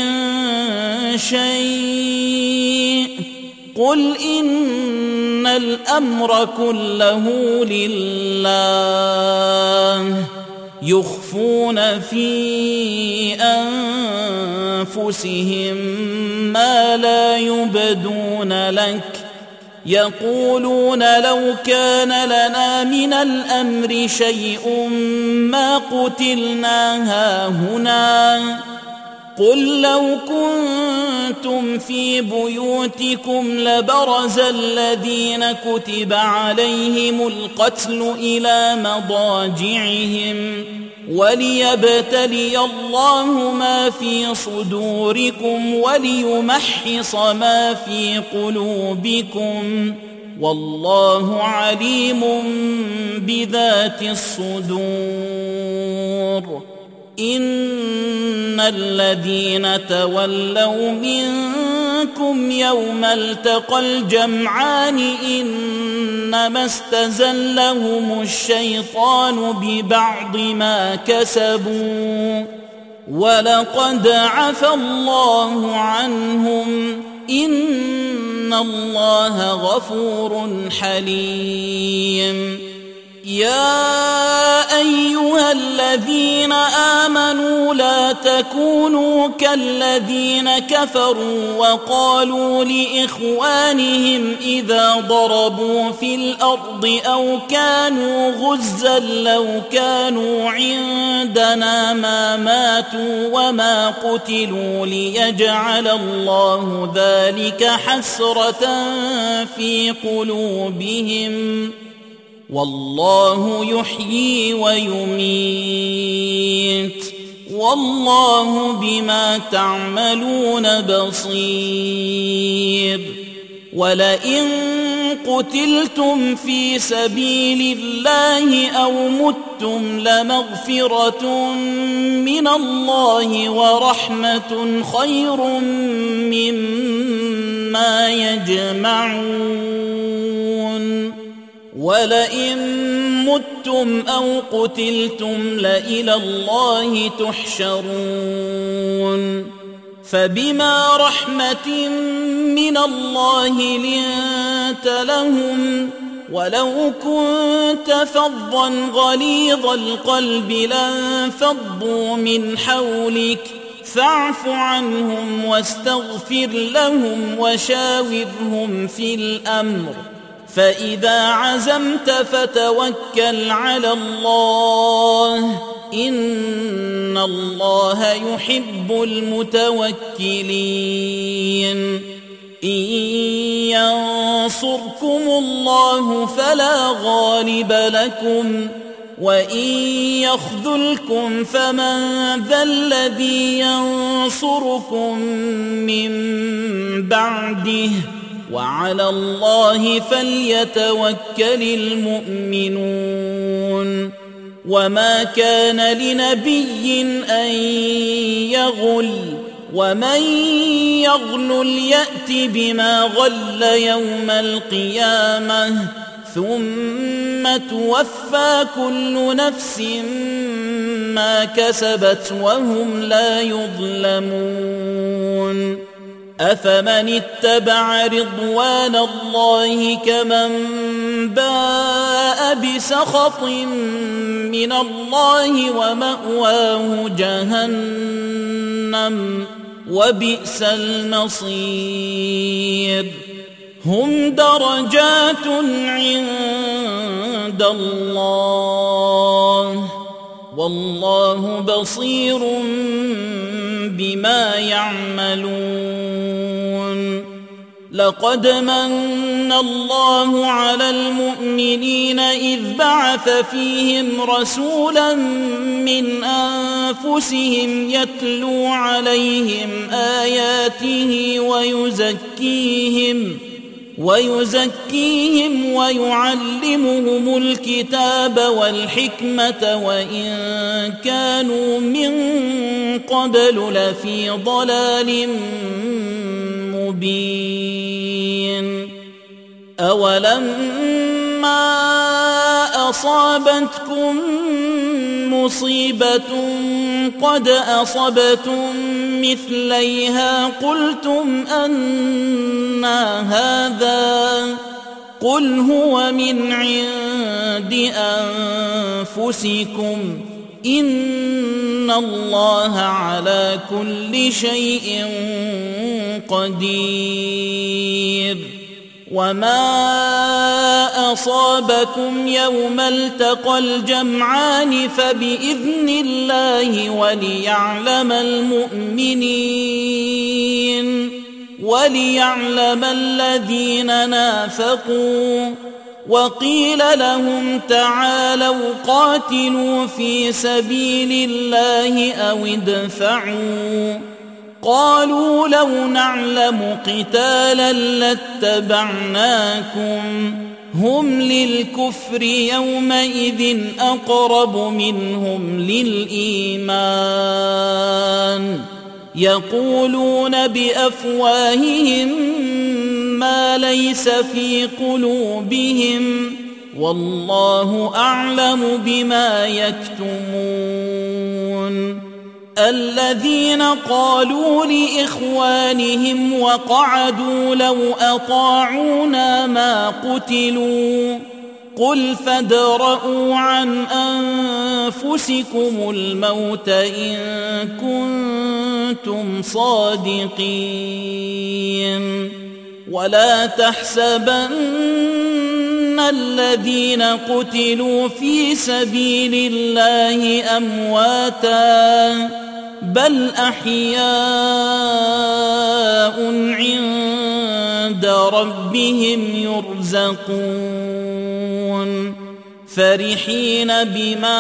شيء قل إن الأمر كله لله يخفون في أنفسهم ما لا يبدون لك يقولون لو كان لنا من الأمر شيء ما قتلنا هاهنا قل لو كنتم في بيوتكم لبرز الذين كتب عليهم القتل إلى مضاجعهم وليبتلي الله ما في صدوركم وليمحص ما في قلوبكم والله عليم بذات الصدور إن الذين تولوا منكم يوم التقى الجمعان إنما استزلهم الشيطان ببعض ما كسبوا ولقد عفى الله عنهم إن الله غفور حليم يا أيها الذين آمنوا لا تكونوا كالذين كفروا وقالوا لإخوانهم إذا ضربوا في الأرض أو كانوا غزا لو كانوا عندنا ما ماتوا وما قتلوا ليجعل الله ذلك حسرة في قلوبهم والله يحيي ويميت والله بما تعملون بصير ولئن قتلتم في سبيل الله أو متم لمغفرة من الله ورحمة خير مما يجمعون ولئن متم أو قتلتم لإلى الله تحشرون فبما رحمة من الله لنت لهم ولو كنت فظا غليظ القلب لانفضوا من حولك فاعف عنهم واستغفر لهم وشاورهم في الأمر فإذا عزمت فتوكل على الله إن الله يحب المتوكلين إن ينصركم الله فلا غالب لكم وإن يخذلكم فمن ذا الذي ينصركم من بعده وعلى الله فليتوكل المؤمنون وما كان لنبي أن يغل ومن يغل يأت بما غل يوم القيامة ثم توفى كل نفس ما كسبت وهم لا يظلمون أفمن اتبع رضوان الله كمن باء بسخط من الله ومأواه جهنم وبئس المصير هم درجات عند الله والله بصير بما يعملون لقد من الله على المؤمنين إذ بعث فيهم رسولا من أنفسهم يتلو عليهم آياته ويزكيهم ويعلمهم الكتاب والحكمة وإن كانوا من قبل لفي ضلال مبين. أولما أصابتكم مصيبة قد أصبتم مثليها قلتم أنى هذا قل هو من عند أنفسكم إن الله على كل شيء قدير. وما أصابكم يوم التقى الجمعان فبإذن الله وليعلم الذين نافقوا. وقيل لهم تعالوا قاتلوا في سبيل الله أو ادفعوا قالوا لو نعلم قتالا لاتبعناكم هم للكفر يومئذ أقرب منهم للإيمان يقولون بأفواههم ما ليس في قلوبهم والله أعلم بما يكتمون. الذين قالوا لإخوانهم وقعدوا لو أطاعونا ما قتلوا قل فادرءوا عن أنفسكم الموت إن كنتم صادقين. ولا تحسبن الذين قتلوا في سبيل الله أمواتا بل أحياء عند ربهم يرزقون فرحين بما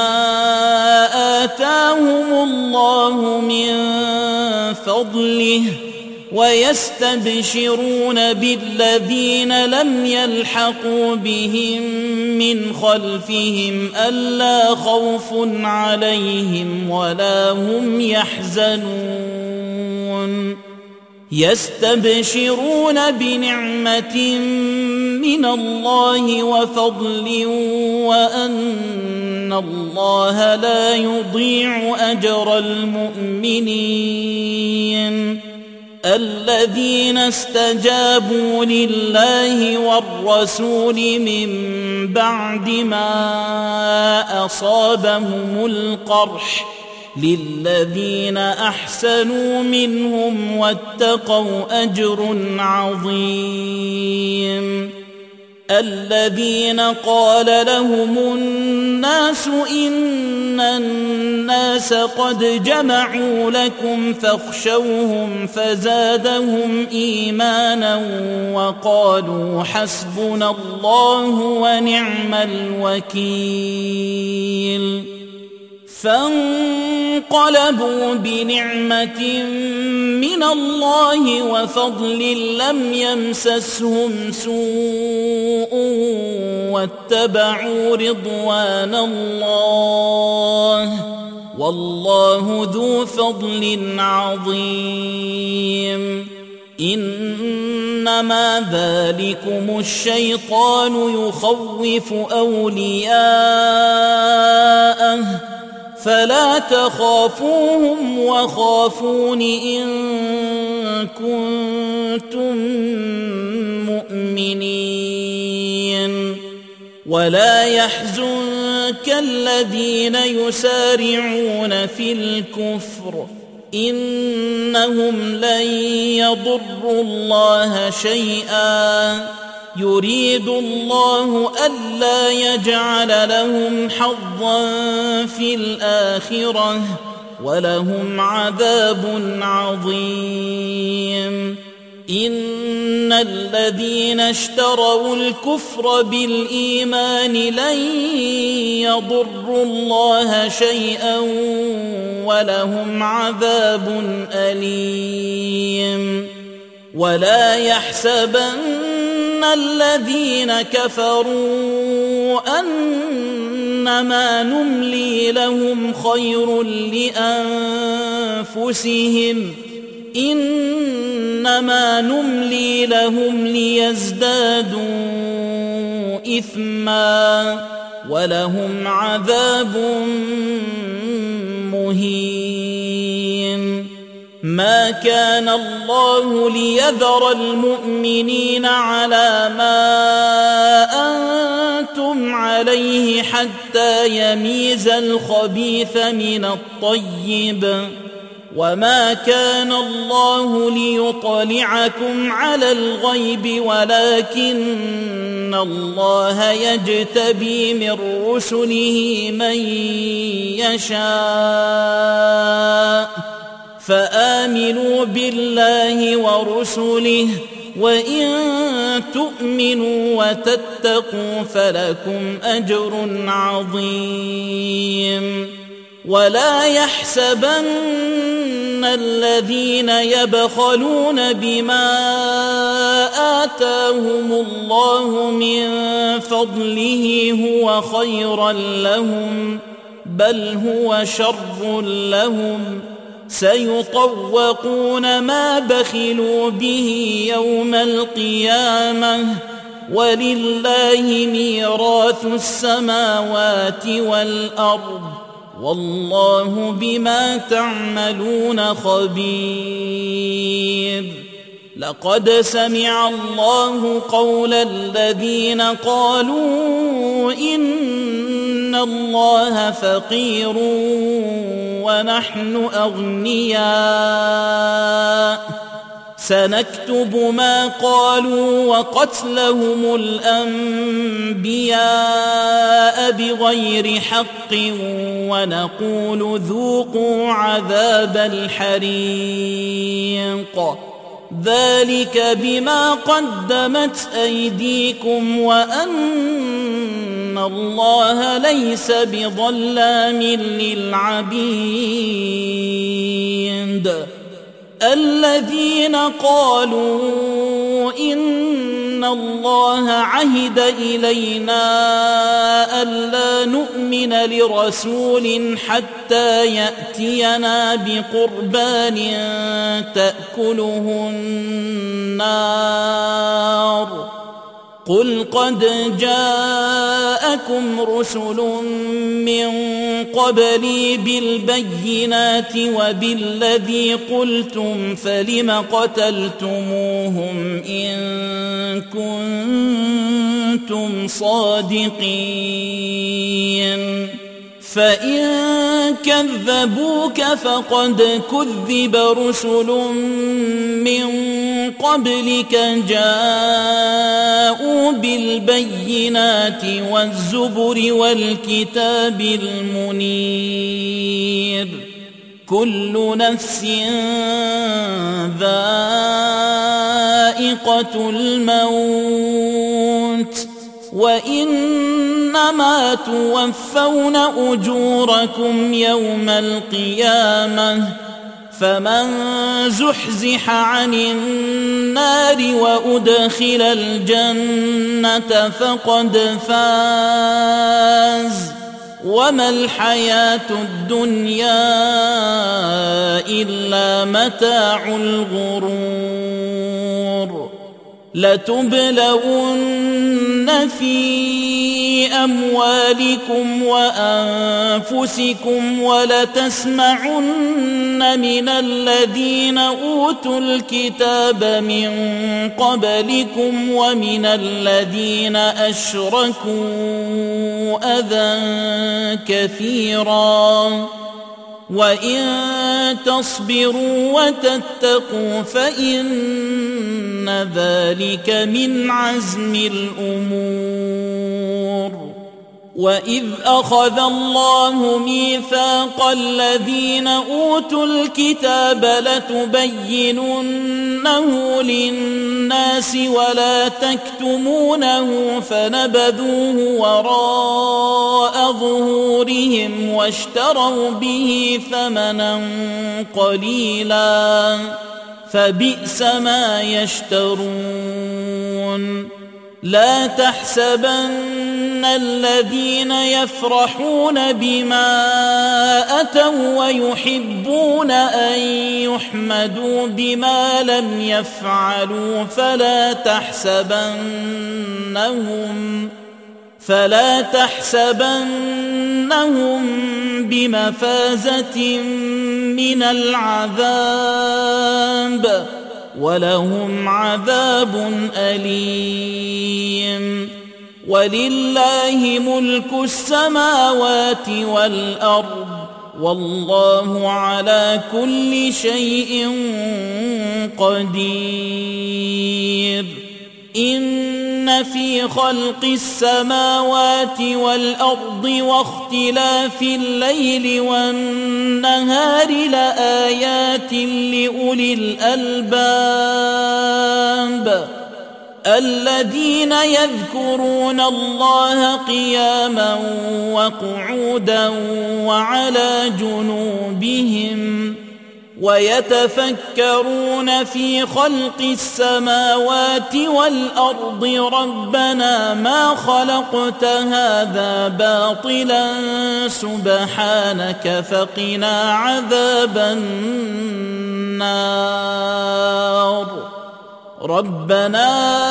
آتاهم الله من فضله ويستبشرون بالذين لم يلحقوا بهم من خلفهم ألا خوف عليهم ولا هم يحزنون يستبشرون بنعمة من الله وفضل وأن الله لا يضيع أجر المؤمنين. الذين استجابوا لله والرسول من بعد ما أصابهم القرح للذين أحسنوا منهم واتقوا أجر عظيم. الذين قال لهم الناس إن الناس قد جمعوا لكم فاخشوهم فزادهم إيمانا وقالوا حسبنا الله ونعم الوكيل. فانقلبوا بنعمة من الله وفضل لم يمسسهم سوء واتبعوا رضوان الله والله ذو فضل عظيم. إنما ذلكم الشيطان يخوف أولياءه فلا تخافوهم وخافون إن كنتم مؤمنين. ولا يحزنك الذين يسارعون في الكفر إنهم لن يضروا الله شيئا يريد الله ألا يجعل لهم حظا في الآخرة ولهم عذاب عظيم. إن الذين اشتروا الكفر بالإيمان لن يضروا الله شيئا ولهم عذاب أليم ولا يحسبن الذين كفروا أنما نملي لهم خير لأنفسهم إنما نملي لهم ليزدادوا إثما ولهم عذاب مهين ما كان الله ليذر المؤمنين على ما أنتم عليه حتى يميز الخبيث من الطيب وما كان الله ليطلعكم على الغيب ولكن الله يجتبي من رسله من يشاء فآمنوا بالله ورسله وإن تؤمنوا وتتقوا فلكم أجر عظيم ولا يحسبن الذين يبخلون بما آتاهم الله من فضله هو خيرا لهم بل هو شر لهم سيطوقون ما بخلوا به يوم القيامة ولله ميراث السماوات والأرض والله بما تعملون خبير لقد سمع الله قول الذين قالوا إن الله فقير ونحن أغنياء سنكتب ما قالوا وقتلهم الأنبياء بغير حق ونقول ذوقوا عذاب الحريق ذلك بما قدمت أيديكم وأن الله ليس بظلام للعبيد الذين قالوا إن الله عهد إلينا ألا نؤمن لرسول حتى يأتينا بقربان تأكله النار قل قد جاءكم رسل من قبلي بالبينات وبالذي قلتم فلم قتلتموهم إن كنتم صادقين فإن كذبوك فقد كذب رسل من قبلك جاءوا بالبينات والزبر والكتاب المنير كل نفس ذائقة الموت وإنما توفون أجوركم يوم القيامة فمن زحزح عن النار وأدخل الجنة فقد فاز وما الحياة الدنيا إلا متاع الغرور لتبلون في أموالكم وأنفسكم ولتسمعن من الذين أوتوا الكتاب من قبلكم ومن الذين أشركوا أذى كثيرا وإن تصبروا وتتقوا فإن ذلك من عزم الأمور وإذ أخذ الله ميثاق الذين أوتوا الكتاب لتبيننه للناس ولا تكتمونه فنبذوه وراء ظهورهم واشتروا به ثمنا قليلا فبئس ما يشترون. لا تحسبن الذين يفرحون بما أتوا ويحبون أن يحمدوا بما لم يفعلوا فلا تحسبنهم بمفازة من العذاب ولهم عذاب أليم. ولله ملك السماوات والأرض والله على كل شيء قدير. إن في خلق السماوات والأرض واختلاف الليل والنهار لآيات لأولي الألباب الذين يذكرون الله قياما وقعودا وعلى جنوبهم ويتفكرون في خلق السماوات والأرض ربنا ما خلقت هذا باطلا سبحانك فقنا عذاب النار. ربنا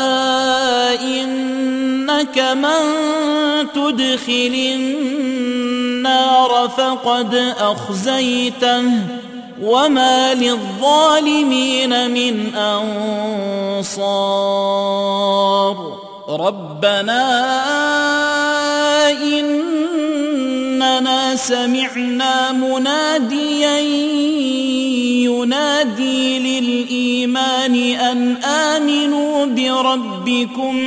إنك من تدخل النار فقد أخزيته وما للظالمين من أنصار. ربنا إننا سمعنا مناديا ينادي للإيمان أن آمنوا بربكم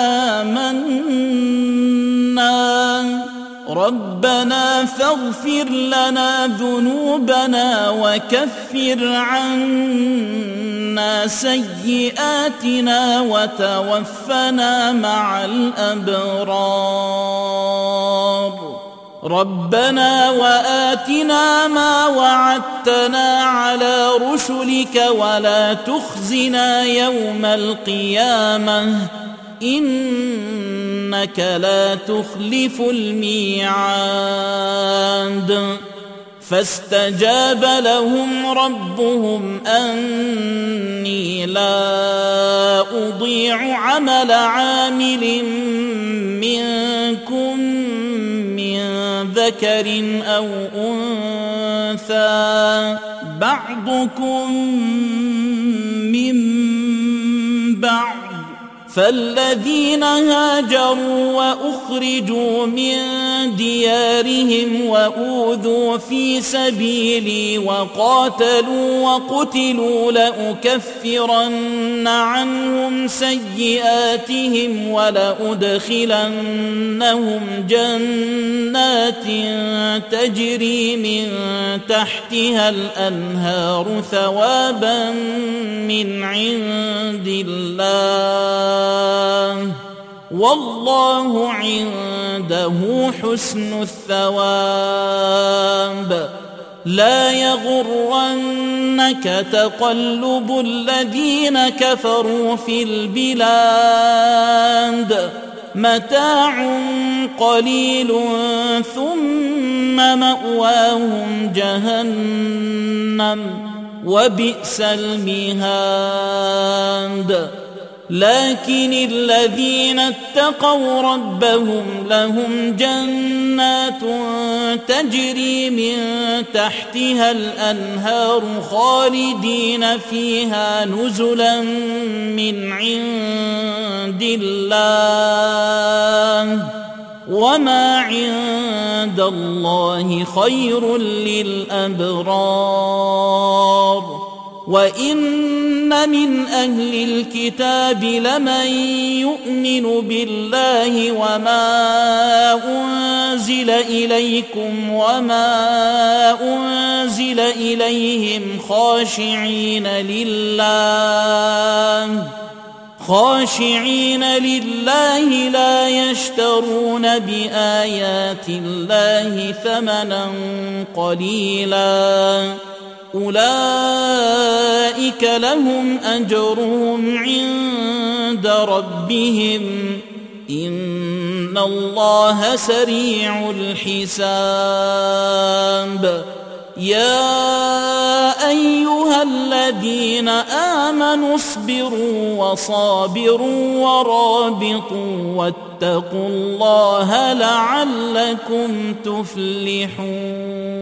فآمنا. ربنا فاغفر لنا ذنوبنا وكفر عنا سيئاتنا وتوفنا مع الأبرار. ربنا وآتنا ما وعدتنا على رسلك ولا تخزنا يوم القيامة إنك لا تخلف الميعاد. فاستجاب لهم ربهم أني لا أضيع عمل عامل منكم من ذكر أو أنثى بعضكم من بعض. فالذين هاجروا وأخرجوا من ديارهم وأوذوا في سبيلي وقاتلوا وقتلوا لأكفرن عنهم سيئاتهم ولأدخلنهم جنات تجري من تحتها الأنهار ثوابا من عند الله والله عنده حسن الثواب. لا يغرنك تقلب الذين كفروا في البلاد متاع قليل ثم مأواهم جهنم وبئس المهاد. لكن الذين اتقوا ربهم لهم جنات تجري من تحتها الأنهار خالدين فيها نزلا من عند الله وما عند الله خير للأبرار. وإن من أهل الكتاب لمن يؤمن بالله وما أنزل إليكم وما أنزل إليهم خاشعين لله لا يشترون بآيات الله ثمنا قليلا أولئك لهم أجرهم عند ربهم إن الله سريع الحساب يا أيها الذين آمنوا اصبروا وصابروا ورابطوا واتقوا الله لعلكم تفلحون.